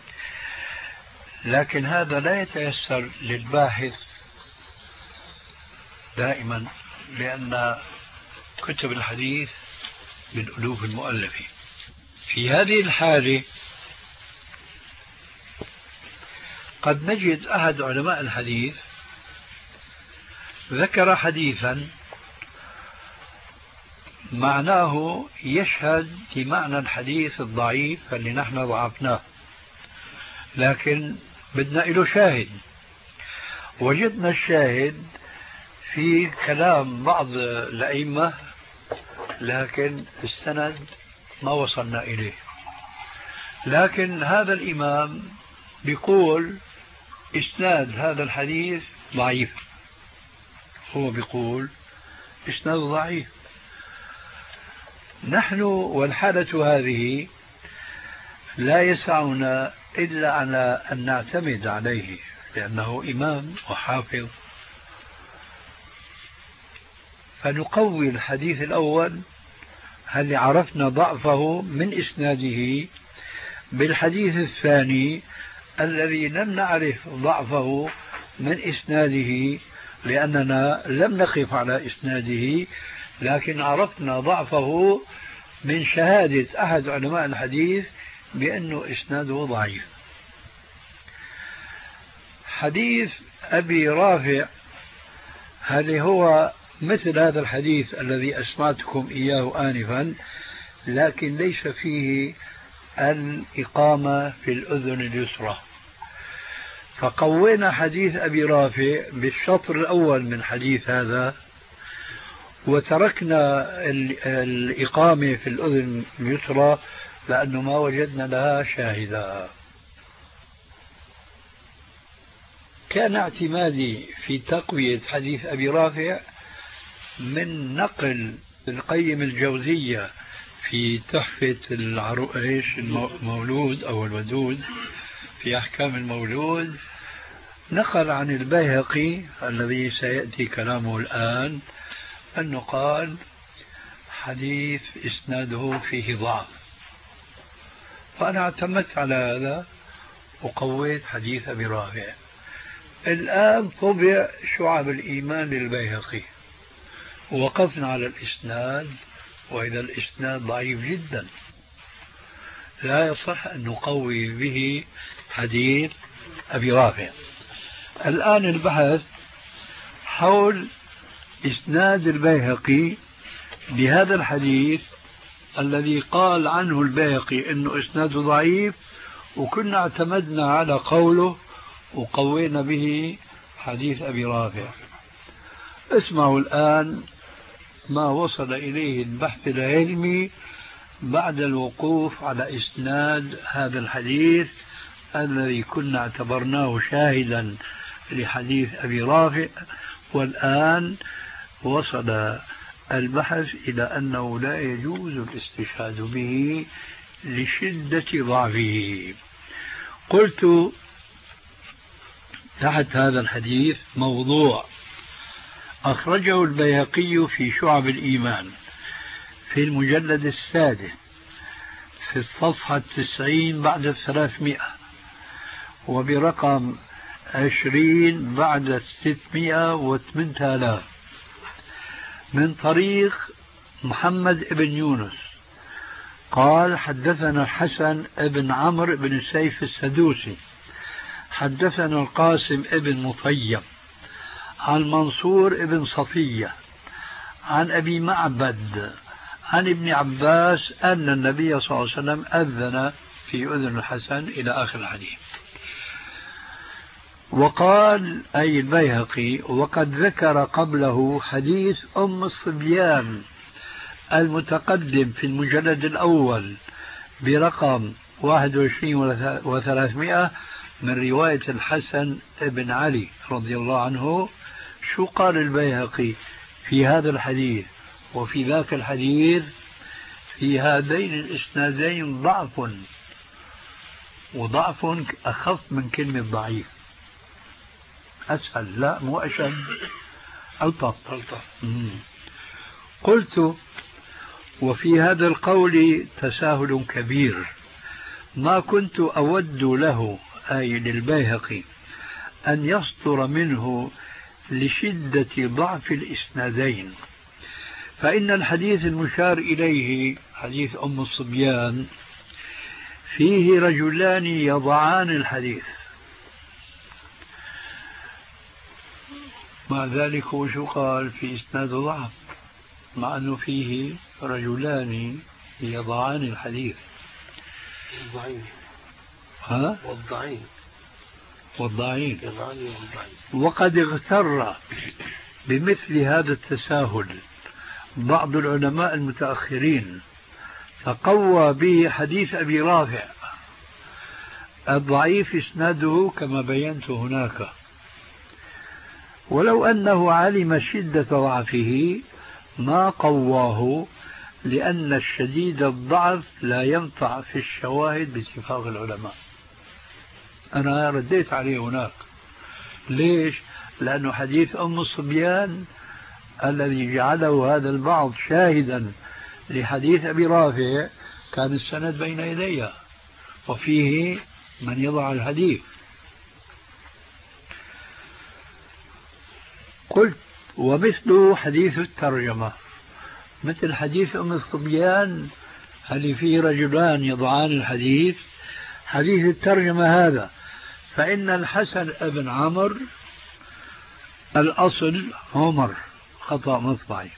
لكن هذا لا يتيسر للباحث دائما، لأن كتب الحديث بالألوف المؤلفة. في هذه الحالة قد نجد أحد علماء الحديث ذكر حديثا معناه يشهد لمعنى الحديث الضعيف اللي نحن ضعفناه، لكن بدنا له شاهد. وجدنا الشاهد في كلام بعض الأئمة، لكن السند ما وصلنا إليه. لكن هذا الإمام بيقول إسناد هذا الحديث ضعيف، هو بيقول إسناد ضعيف. نحن والحالة هذه لا يسعنا إلا على أن نعتمد عليه، لأنه إمام وحافظ، فنقوي الحديث الأول هل عرفنا ضعفه من إسناده بالحديث الثاني الذي لم نعرف ضعفه من إسناده، لأننا لم نقف على إسناده، لكن عرفنا ضعفه من شهادة أحد علماء الحديث بأنه إسناده ضعيف. حديث أبي رافع هل هو مثل هذا الحديث الذي أسمعتكم إياه آنفا، لكن ليس فيه الإقامة في الأذن اليسرى، فقوينا حديث أبي رافع بالشطر الأول من حديث هذا، وتركنا الإقامة في الأذن اليسرى لأنه ما وجدنا لها شاهدا. كان اعتمادي في تقوية حديث أبي رافع من نقل القيم الجوزية في تحفة العروش المولود أو الودود في أحكام المولود، نقل عن البيهقي الذي سيأتي كلامه الآن أنه قال حديث إسناده فيه ضعف، فأنا اعتمدت على هذا وقويت حديث أبي رافع. الآن طبع شعب الإيمان للبيهقي، ووقفنا على الإسناد، وإذا الإسناد ضعيف جدا لا يصح أن نقوي به حديث أبي رافع. الآن البحث حول إسناد البيهقي لهذا الحديث الذي قال عنه البيهقي أنه إسناده ضعيف، وكنا اعتمدنا على قوله وقوينا به حديث أبي رافع. اسمعوا الآن ما وصل إليه البحث العلمي بعد الوقوف على إسناد هذا الحديث الذي كنا اعتبرناه شاهدا لحديث أبي رافع، والآن وصل البحث إلى أنه لا يجوز الاستشهاد به لشدة ضعفه. قلت تحت هذا الحديث موضوع أخرجه البيهقي في شعب الإيمان في المجلد السادس في الصفحة التسعين بعد الثلاثمائة، وبرقم عشرين بعد الستمائة وثمانية آلاف من طريق محمد بن يونس قال حدثنا الحسن بن عمرو بن السيف السدوسي حدثنا القاسم بن مطيب عن منصور بن صفية عن أبي معبد عن ابن عباس أن النبي صلى الله عليه وسلم أذن في أذن الحسن إلى آخر الحديث. وقال أي البيهقي وقد ذكر قبله حديث أم الصبيان المتقدم في المجلد الأول برقم واحد وعشرين وثلاثمائة من رواية الحسن بن علي رضي الله عنه. شو قال البيهقي في هذا الحديث وفي ذاك الحديث؟ في هذين الإسنادين ضعف، وضعف أخف من كلمة ضعيف، أسهل لا مو أشد، ألطف. قلت وفي هذا القول تساهل كبير ما كنت أود له أي للبيهقي أن يصدر منه لشدة ضعف الإسنادين، فإن الحديث المشار إليه حديث أم الصبيان فيه رجلان يضعان الحديث، مع ذلك وشو قال في إسناد ضعف مع أنه فيه رجلان يضعان الحديث. والضعين ها؟ والضعين والضعين وقد اغتر بمثل هذا التساهل بعض العلماء المتأخرين فقوى به حديث أبي رافع الضعيف إسناده كما بينت هناك، ولو أنه علم شدة ضعفه ما قواه، لأن الشديد الضعف لا ينفع في الشواهد باتفاق العلماء. أنا رديت عليه هناك. ليش؟ لأنه حديث أم الصبيان الذي جعله هذا البعض شاهدا لحديث أبي رافع كان السند بين يديه وفيه من يضع الحديث. قلت ومثل حديث الترجمة مثل حديث أم الصبيان هل فيه رجلان يضعان الحديث، حديث الترجمة هذا فإن الحسن بن عمرو الأصل عمر خطأ مطبعي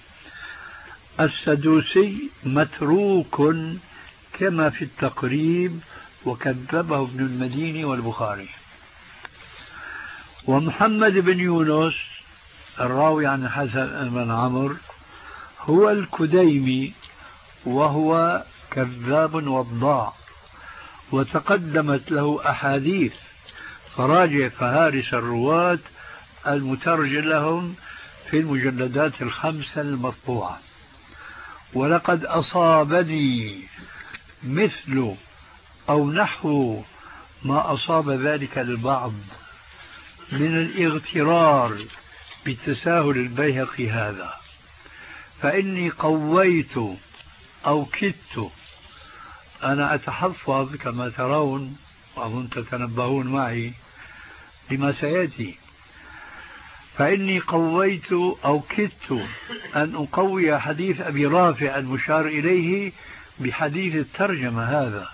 السدوسي متروك كما في التقريب وكذبه ابن المديني والبخاري. ومحمد بن يونس الراوي عن الحسن بن عمرو هو الكديمي وهو كذاب وضاع، وتقدمت له أحاديث فراجع فهارس الرواة المترجم لهم في المجلدات الخمسة المطبوعة. ولقد أصابني مثل أو نحو ما أصاب ذلك البعض من الاغترار بتساهل البيهقي هذا، فإني قويت أو كدت، أنا أتحفظ كما ترون وأظن تتنبهون معي لما سيأتي، فإني قويت أو كدت أن أقوي حديث أبي رافع المشار إليه بحديث الترجمة هذا،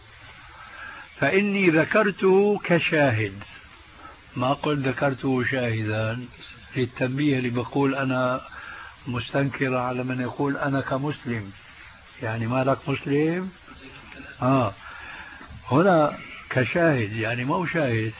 فإني ذكرته كشاهد، ما قلت ذكرته شاهدا للتنبيه اللي بقول أنا مستنكر على من يقول أنا كمسلم، يعني ما لك مسلم آه هنا كشاهد يعني ما هو شاهد،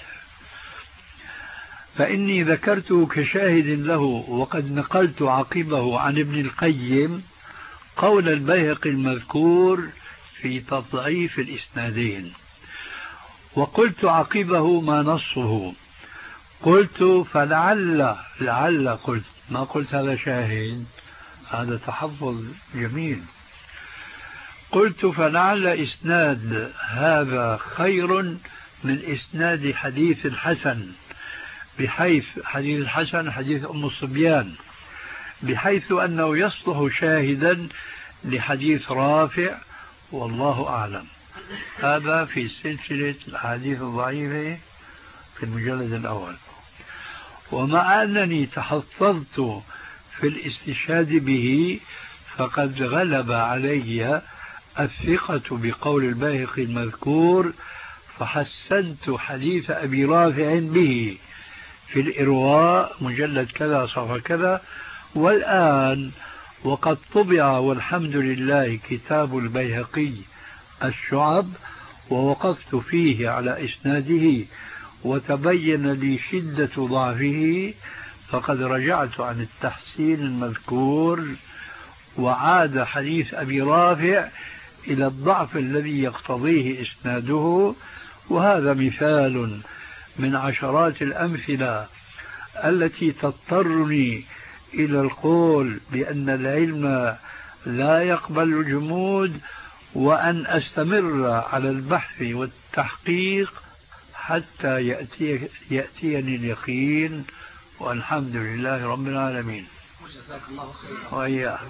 فإني ذكرته كشاهد له. وقد نقلت عقبه عن ابن القيم قول البيهقي المذكور في تضعيف الإسنادين، وقلت عقبه ما نصه، قلت فلعل لعل قلت ما قلت هذا شاهد، هذا تحفظ جميل، قلت فلعل إسناد هذا خير من إسناد حديث الحسن، بحيث حديث الحسن حديث أم الصبيان، بحيث أنه يصلح شاهدا لحديث رافع، والله أعلم. هذا في سلسلة الحديث الضعيفة في المجلد الأول. ومع أنني تحفظت في الاستشهاد به فقد غلب علي الثقة بقول البيهقي المذكور، فحسنت حديث أبي رافع به في الإرواء مجلد كذا صفحة كذا. والآن وقد طبع والحمد لله كتاب البيهقي الشعب، ووقفت فيه على إسناده وتبين لي شدة ضعفه، فقد رجعت عن التحسين المذكور وعاد حديث أبي رافع إلى الضعف الذي يقتضيه إسناده. وهذا مثال من عشرات الأمثلة التي تضطرني إلى القول بأن العلم لا يقبل الجمود، وأن أستمر على البحث والتحقيق حتى يأتي يأتيني اليقين، والحمد لله رب العالمين. جزاك الله خيرا. وإياه.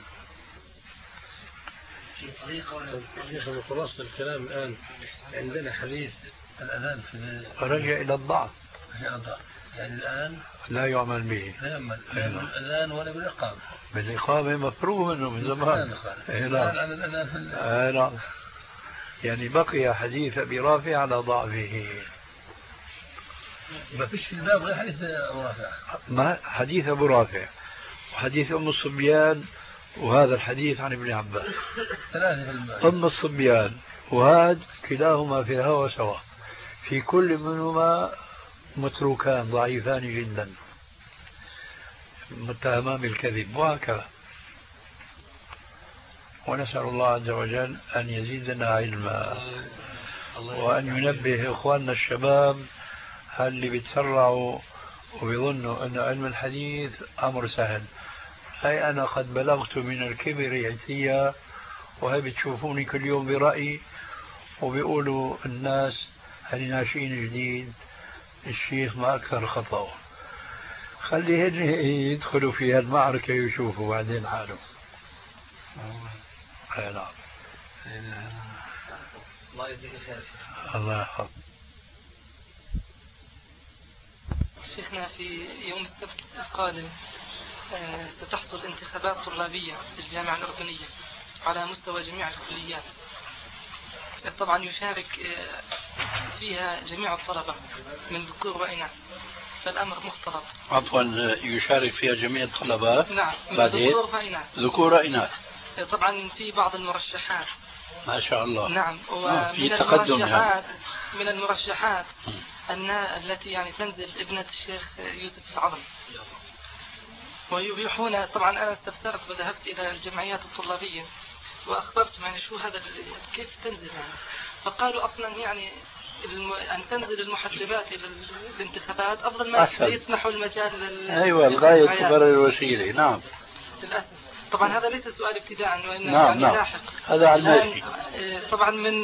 شيخ خلاصة الكلام الآن عندنا حديث الأذان في رجع إلى الضعف، يعني الآن لا يعمل به، لا يعمل لا بالأذان ولا بالإقامة. بالإقامة مفروغ منه من زمان. لا يعني بقي حديث أبي رافع على ضعفه. ما فيش في الباب غير حديث أبو رافع. ما حديث أبو رافع وحديث أم الصبيان، وهذا الحديث عن ابن عباس. ثلاثة في الباب. أم الصبيان وهذا كلاهما في الهوى سواء، في كل منهما متروكان ضعيفان جدا متهمان بالكذب وهكذا. ونسأل الله عز وجل أن يزيدنا علما، وأن ينبه إخواننا الشباب اللي بيتسرعوا وبيظنوا أن علم الحديث أمر سهل. أي أنا قد بلغت من الكبر عتيا، وهي بتشوفوني كل يوم برأيي وبيقولوا الناس هل ناشئين جديد الشيخ ما أكثر خطأه. خليهن يدخلوا في هالمعركة يشوفوا بعدين حالهم. أي نعم. الله يجزيك خير. الله يحفظك. شيخنا في يوم السبت القادم ستحصل انتخابات طلابية في الجامعة الأردنية على مستوى جميع الكليات. طبعا يشارك فيها جميع الطلبة من ذكور وإناث، فالأمر مختلط. عفوا، يشارك فيها جميع الطلبة؟ نعم، من ذكور وإناث. ذكور وإناث. طبعا في بعض المرشحات. ما شاء الله. نعم، ومن المرشحات من المرشحات أن التي يعني تنزل ابنة الشيخ يوسف العظم، ويبيحون. طبعا أنا استفسرت وذهبت إلى الجمعيات الطلابية وأخبرتهم يعني شو هذا كيف تنزل يعني. فقالوا أصلا يعني أن تنزل المحجبات إلى الانتخابات أفضل ما يسمحوا المجال لل... أيوة، الغاية تبرر الوسيلة. نعم للأسف. طبعا هذا ليس سؤال ابتداء وإنما نعم يعني نعم. لاحق. هذا على طبعا من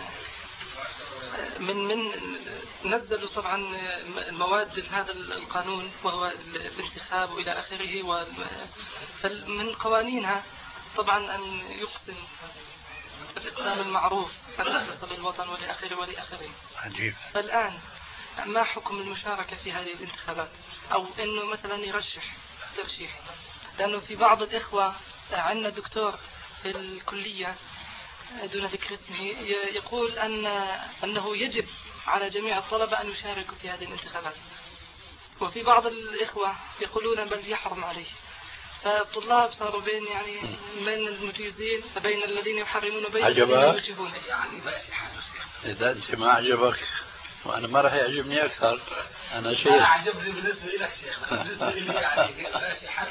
من من نزلوا طبعا المواد لهذا القانون وهو الانتخاب وإلى آخره، ومن قوانينها طبعا أن يقسم الإقسام المعروف أن يتصل الوطن ولآخره ولآخره. عجيب. فالآن ما حكم المشاركة في هذه الانتخابات، أو إنه مثلا يرشح ترشيح؟ لأنه في بعض الإخوة عندنا دكتور في الكلية دون ذكر اسمه يقول أن أنه يجب على جميع الطلبة أن يشاركوا في هذه الانتخابات، وفي بعض الإخوة يقولون بل يحرم عليه. فالطلاب صاروا بين يعني بين المجيزين وبين الذين يحرمون وبين الذين يوجبون. إذا أنت ما عجبك وأنا ما راح يعجبني أكثر. أنا شيخ. أنا عجبني بالنسبة لك شيخ، بالنسبة لي يعني ماشي حال.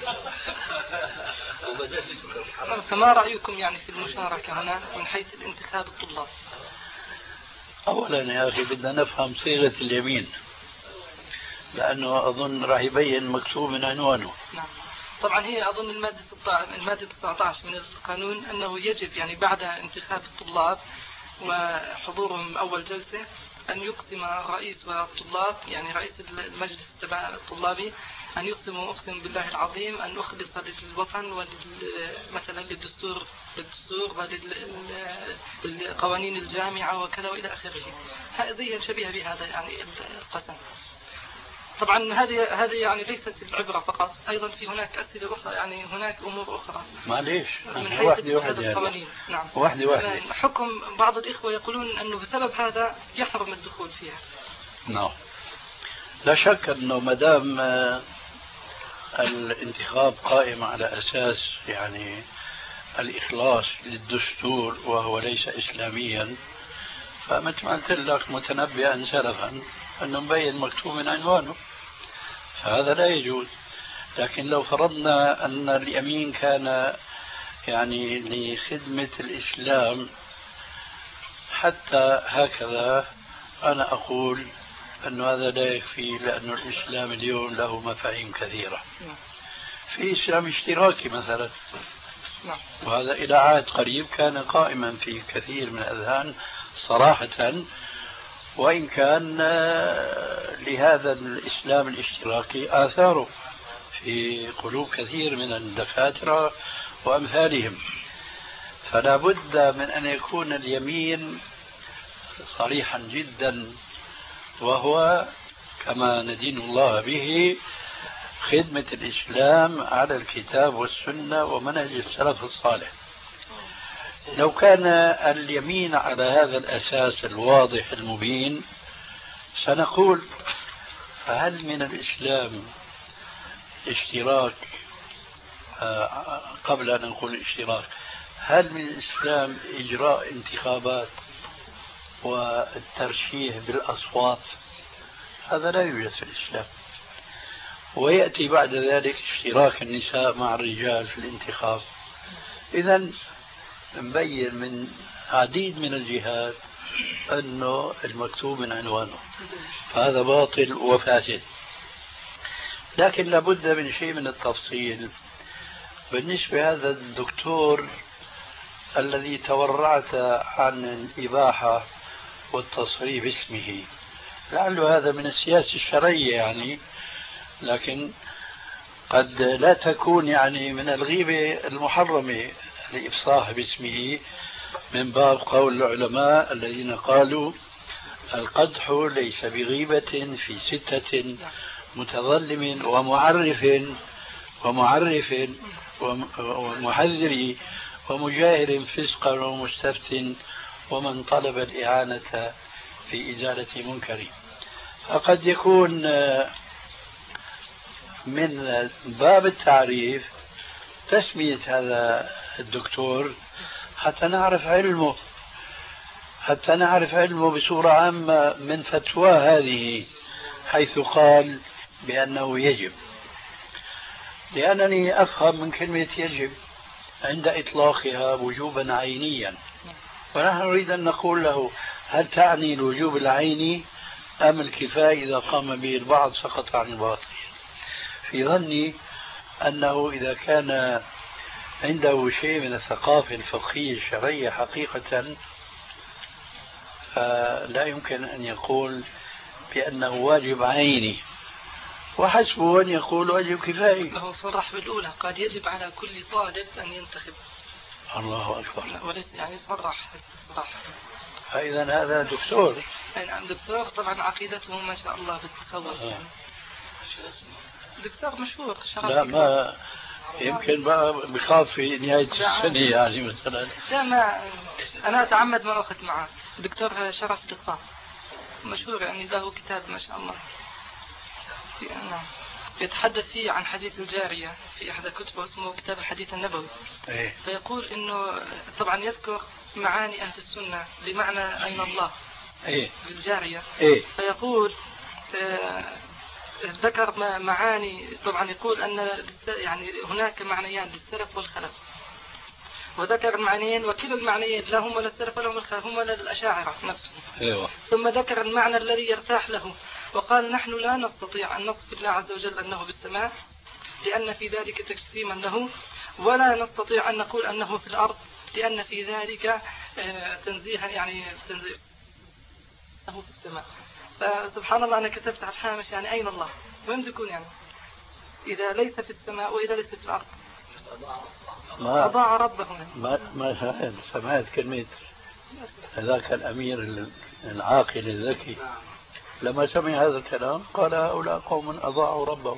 فما رأيكم يعني في المشاركة هنا من حيث الانتخاب الطلاب؟ أولا يا أخي بدنا نفهم صيغة اليمين، لأنه أظن راح يبين مكتوب من عنوانه. نعم. طبعا هي أظن المادة المادة تسعة عشر من القانون أنه يجب يعني بعد انتخاب الطلاب وحضورهم أول جلسة أن يقسم الرئيس والطلاب، يعني رئيس المجلس التبع الطلابي، أن يقسم أقسم بالله العظيم أن أخلص للوطن ومثلا للدستور للدستور ولقوانين الجامعة وكذا وإلى آخره. هذه شبيهة بهذا يعني القسم. طبعا هذه هذه يعني ليست العبرة فقط، أيضا في هناك أسئلة أخرى، يعني هناك أمور أخرى. معليش من حيث واحدة هذا واحدة القوانين. نعم. واحدة واحدة. حكم بعض الإخوة يقولون أنه بسبب هذا يحرم الدخول فيها. نعم. لا شك أنه مدام الانتخاب قائم على أساس يعني الإخلاص للدستور وهو ليس إسلاميا، فمثل ما قلت لك متنبئا سلفا أنه مبين مكتوب من عنوانه، فهذا لا يجوز. لكن لو فرضنا أن اليمين كان يعني لخدمة الإسلام حتى هكذا، أنا أقول أن هذا لا يكفي، لأن الإسلام اليوم له مفاهيم كثيرة. في إسلام اشتراكي مثلا، وهذا إلى عهد قريب كان قائما في كثير من الأذهان صراحة، وإن كان لهذا الإسلام الاشتراكي آثاره في قلوب كثير من الدكاترة وأمثالهم. فلا بد من أن يكون اليمين صريحا جدا، وهو كما ندين الله به خدمة الإسلام على الكتاب والسنة ومنهج السلف الصالح. لو كان اليمين على هذا الأساس الواضح المبين سنقول فهل من الإسلام اشتراك، قبل أن نقول اشتراك، هل من الإسلام إجراء انتخابات والترشيح بالأصوات؟ هذا لا يوجد في الإسلام. ويأتي بعد ذلك اشتراك النساء مع الرجال في الانتخاب. إذن نبين من عديد من الجهات أنه المكتوب من عنوانه، فهذا باطل وفاسد. لكن لابد من شيء من التفصيل بالنسبة هذا الدكتور الذي تورعت عن الإباحة والتصريف باسمه، لعله هذا من السياسة الشرعية يعني، لكن قد لا تكون يعني من الغيبة المحرمة الإفصاح باسمه، من باب قول العلماء الذين قالوا القدح ليس بغيبة في ستة متظلم ومعرف ومعرف ومحذر ومجاهر فسقا ومستفت ومن طلب الإعانة في إزالة منكر. فقد يكون من باب التعريف تسمية هذا الدكتور حتى نعرف علمه، حتى نعرف علمه بصورة عامة من فتوى هذه، حيث قال بأنه يجب. لأنني أفهم من كلمة يجب عند إطلاقها وجوبا عينيا، ونحن نريد أن نقول له هل تعني الوجوب العيني أم الكفاية إذا قام به البعض سقط عن الباطل؟ في ظني أنه إذا كان عنده شيء من الثقافة الفقهية الشرعية حقيقة، فلا يمكن أن يقول بأنه واجب عيني، وحسبه أن يقول واجب كفائي. له صرح بالأولى قال يجب على كل طالب أن ينتخب. الله أكبر. وليس يعني صرح صرح. فإذا هذا دكتور. أي نعم دكتور، طبعا عقيدته ما شاء الله بالتصوف. آه. يعني. دكتور مشهور. لا ما يمكن بقى بخاف في نهاية السنة يعني مثلا. لا ما أنا أتعمد ما أخذ معه. دكتور شرف دقاق مشهور، يعني له كتاب ما شاء الله. نعم. يتحدث فيه عن حديث الجارية في إحدى كتبه، اسمه كتاب الحديث النبوي. إيه؟ فيقول إنه طبعا يذكر معاني أهل السنة بمعنى أين الله. إيه؟ للجارية. إيه؟ فيقول آه ذكر معاني، طبعا يقول أن يعني هناك معنيان للسلف والخلف، وذكر المعنيين وكلا المعنيين لا هم للسلف ولا هم للخلف، هم للأشاعرة نفسهم. أيوة. ثم ذكر المعنى الذي يرتاح له، وقال نحن لا نستطيع أن نصف الله عز وجل أنه بالسماء لأن في ذلك تجسيما له، ولا نستطيع أن نقول أنه في الأرض لأن في ذلك تنزيها يعني تنزيه له في السماء. فسبحان الله أنا كتبت على الهامش يعني أين الله؟ وين يكون يعني؟ إذا ليس في السماء وإذا ليس في الأرض. ما أضاع ربه. ما ما سمعت كلمة هذاك الأمير العاقل الذكي لما سمع هذا الكلام قال هؤلاء قوم أضاعوا ربهم.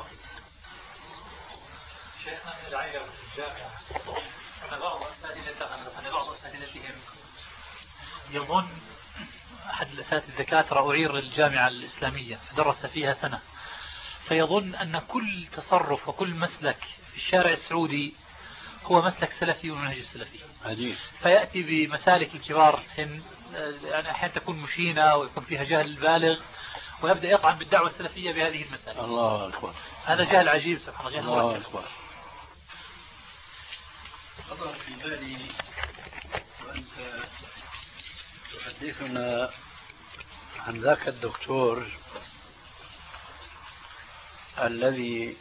شيخنا من العائلة في الجامعة أن بعض أساتذتهم أن بعض أساتذتهم يظن أحد الأساتذة الدكاترة أعير الجامعة الإسلامية درس فيها سنة، فيظن أن كل تصرف وكل مسلك في الشارع السعودي هو مسلك سلفي ومنهج السلفي. عجيب. فيأتي بمسالك الكبار سن يعني أحيانا تكون مشينة ويكون فيها جهل بالغ ويبدأ يطعن بالدعوة السلفية بهذه المسالك. الله أكبر. هذا جهل عجيب سبحان الله. جهل الله أكبر. خطر في بالي وأنت تحدثنا عن ذاك الدكتور الذي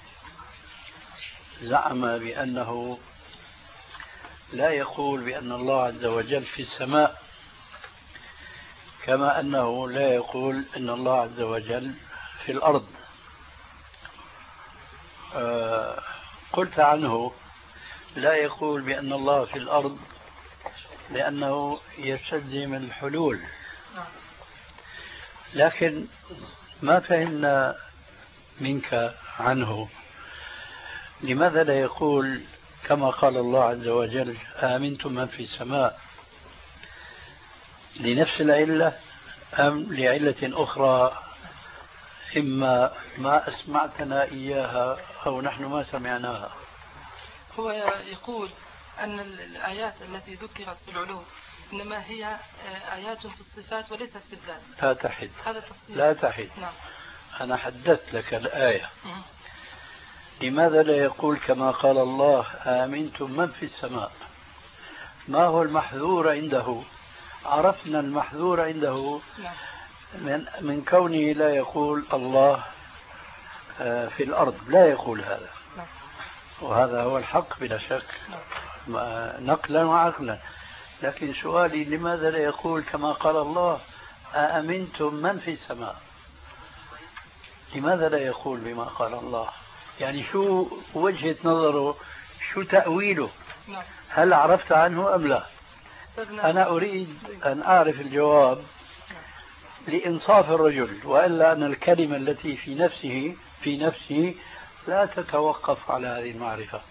زعم بأنه لا يقول بأن الله عز وجل في السماء كما أنه لا يقول أن الله عز وجل في الأرض. آه قلت عنه لا يقول بأن الله في الأرض لأنه يستلزم الحلول، لكن ما فهمنا منك عنه لماذا لا يقول كما قال الله عز وجل آمنتم من في السماء، لنفس العلة أم لعلة أخرى إما ما أسمعتنا إياها أو نحن ما سمعناها؟ هو يقول أن الآيات التي ذكرت في العلوم إنما هي آيات في الصفات وليست في الذات. لا تحد. هذا تفصيل. لا تحد. نعم. أنا حددت لك الآية. لماذا لا يقول كما قال الله آمنتم من في السماء؟ ما هو المحذور عنده؟ عرفنا المحذور عنده من, من كونه لا يقول الله في الأرض، لا يقول هذا، وهذا هو الحق بلا شك نقلا وعقلا. لكن سؤالي لماذا لا يقول كما قال الله أأمنتم من في السماء؟ لماذا لا يقول بما قال الله؟ يعني شو وجهة نظره، شو تأويله؟ هل عرفت عنه أم لا؟ أنا أريد أن أعرف الجواب لإنصاف الرجل، وإلا أن الكلمة التي في نفسه في نفسه لا تتوقف على هذه المعرفة.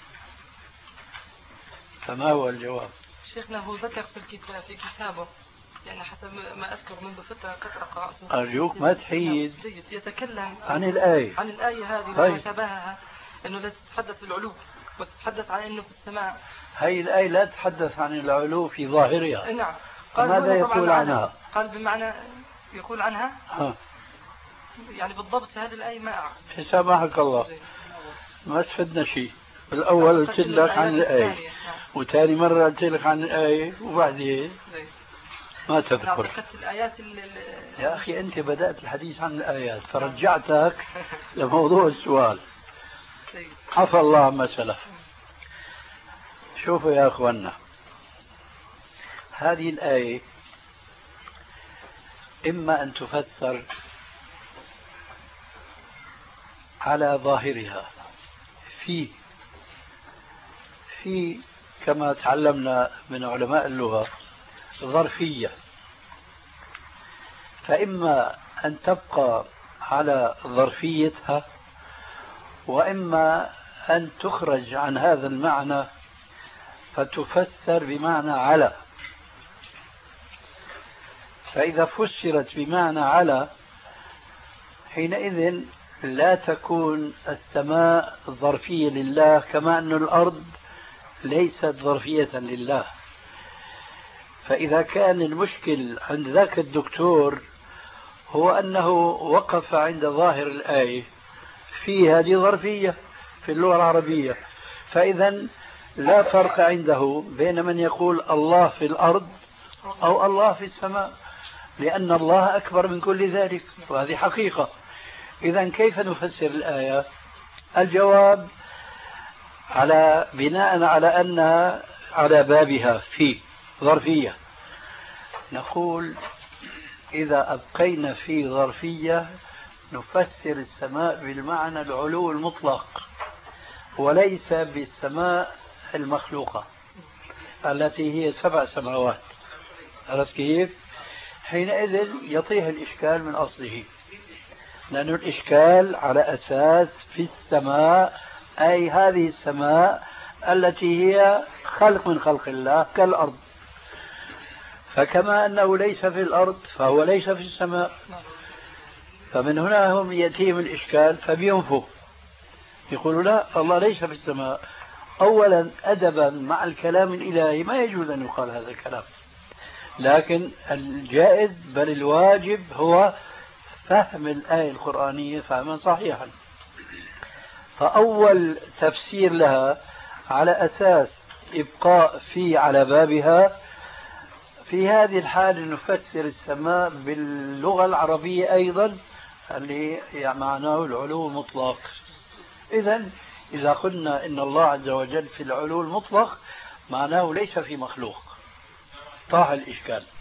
فما هو الجواب؟ شيخنا هو ذكر في الكتاب في كتابه يعني حسب ما أذكر منذ فترة قد قرأته. أرجوك ما تحيد. يتكلم عن الآية عن الآية هذه وما شابهها، إنه لا تتحدث في العلو وتتحدث عن إنه في السماء. هاي الآية لا تتحدث عن العلو في ظاهرها. نعم. ماذا يقول عنها؟ قال بمعنى يقول عنها ها. يعني بالضبط هذه الآية ما أعرف. سامحك الله ما استفدنا شيء. الأول قلت لك عن الآية وثاني مرة قلت لك عن الآية وبعدين ما تذكر. الآيات يا أخي أنت بدأت الحديث عن الآيات فرجعتك لموضوع السؤال. عفى الله عما سلف. شوفوا يا أخوانا، هذه الآية إما أن تفسر على ظاهرها في في كما تعلمنا من علماء اللغة ظرفية، فإما أن تبقى على ظرفيتها وإما أن تخرج عن هذا المعنى فتفسر بمعنى على. فإذا فسرت بمعنى على حينئذ لا تكون السماء ظرفية لله كما أن الأرض ليست ظرفية لله. فإذا كان المشكل عند ذاك الدكتور هو أنه وقف عند ظاهر الآية في هذه ظرفية في اللغة العربية، فإذا لا فرق عنده بين من يقول الله في الأرض أو الله في السماء، لأن الله أكبر من كل ذلك، وهذه حقيقة. إذا كيف نفسر الآية؟ الجواب على بناء على أنها على بابها في ظرفية، نقول إذا أبقينا في ظرفية نفسر السماء بالمعنى العلو المطلق وليس بالسماء المخلوقة التي هي سبع سماوات. عرفت كيف؟ حينئذ يطيح الإشكال من أصله، لأن الإشكال على أساس في السماء، أي هذه السماء التي هي خلق من خلق الله كالأرض، فكما أنه ليس في الأرض فهو ليس في السماء. فمن هنا هم يأتيهم الإشكال فبينفوا، يقولوا لا الله ليس في السماء. أولا أدبا مع الكلام الإلهي ما يجوز أن يقال هذا الكلام، لكن الجائز بل الواجب هو فهم الآية القرآنية فهما صحيحا. فأول تفسير لها على أساس إبقاء في على بابها، في هذه الحالة نفسر السماء باللغة العربية أيضا اللي معناه العلو المطلق. إذن إذا قلنا إن الله عز وجل في العلو المطلق معناه ليس في مخلوق، طاح الإشكال.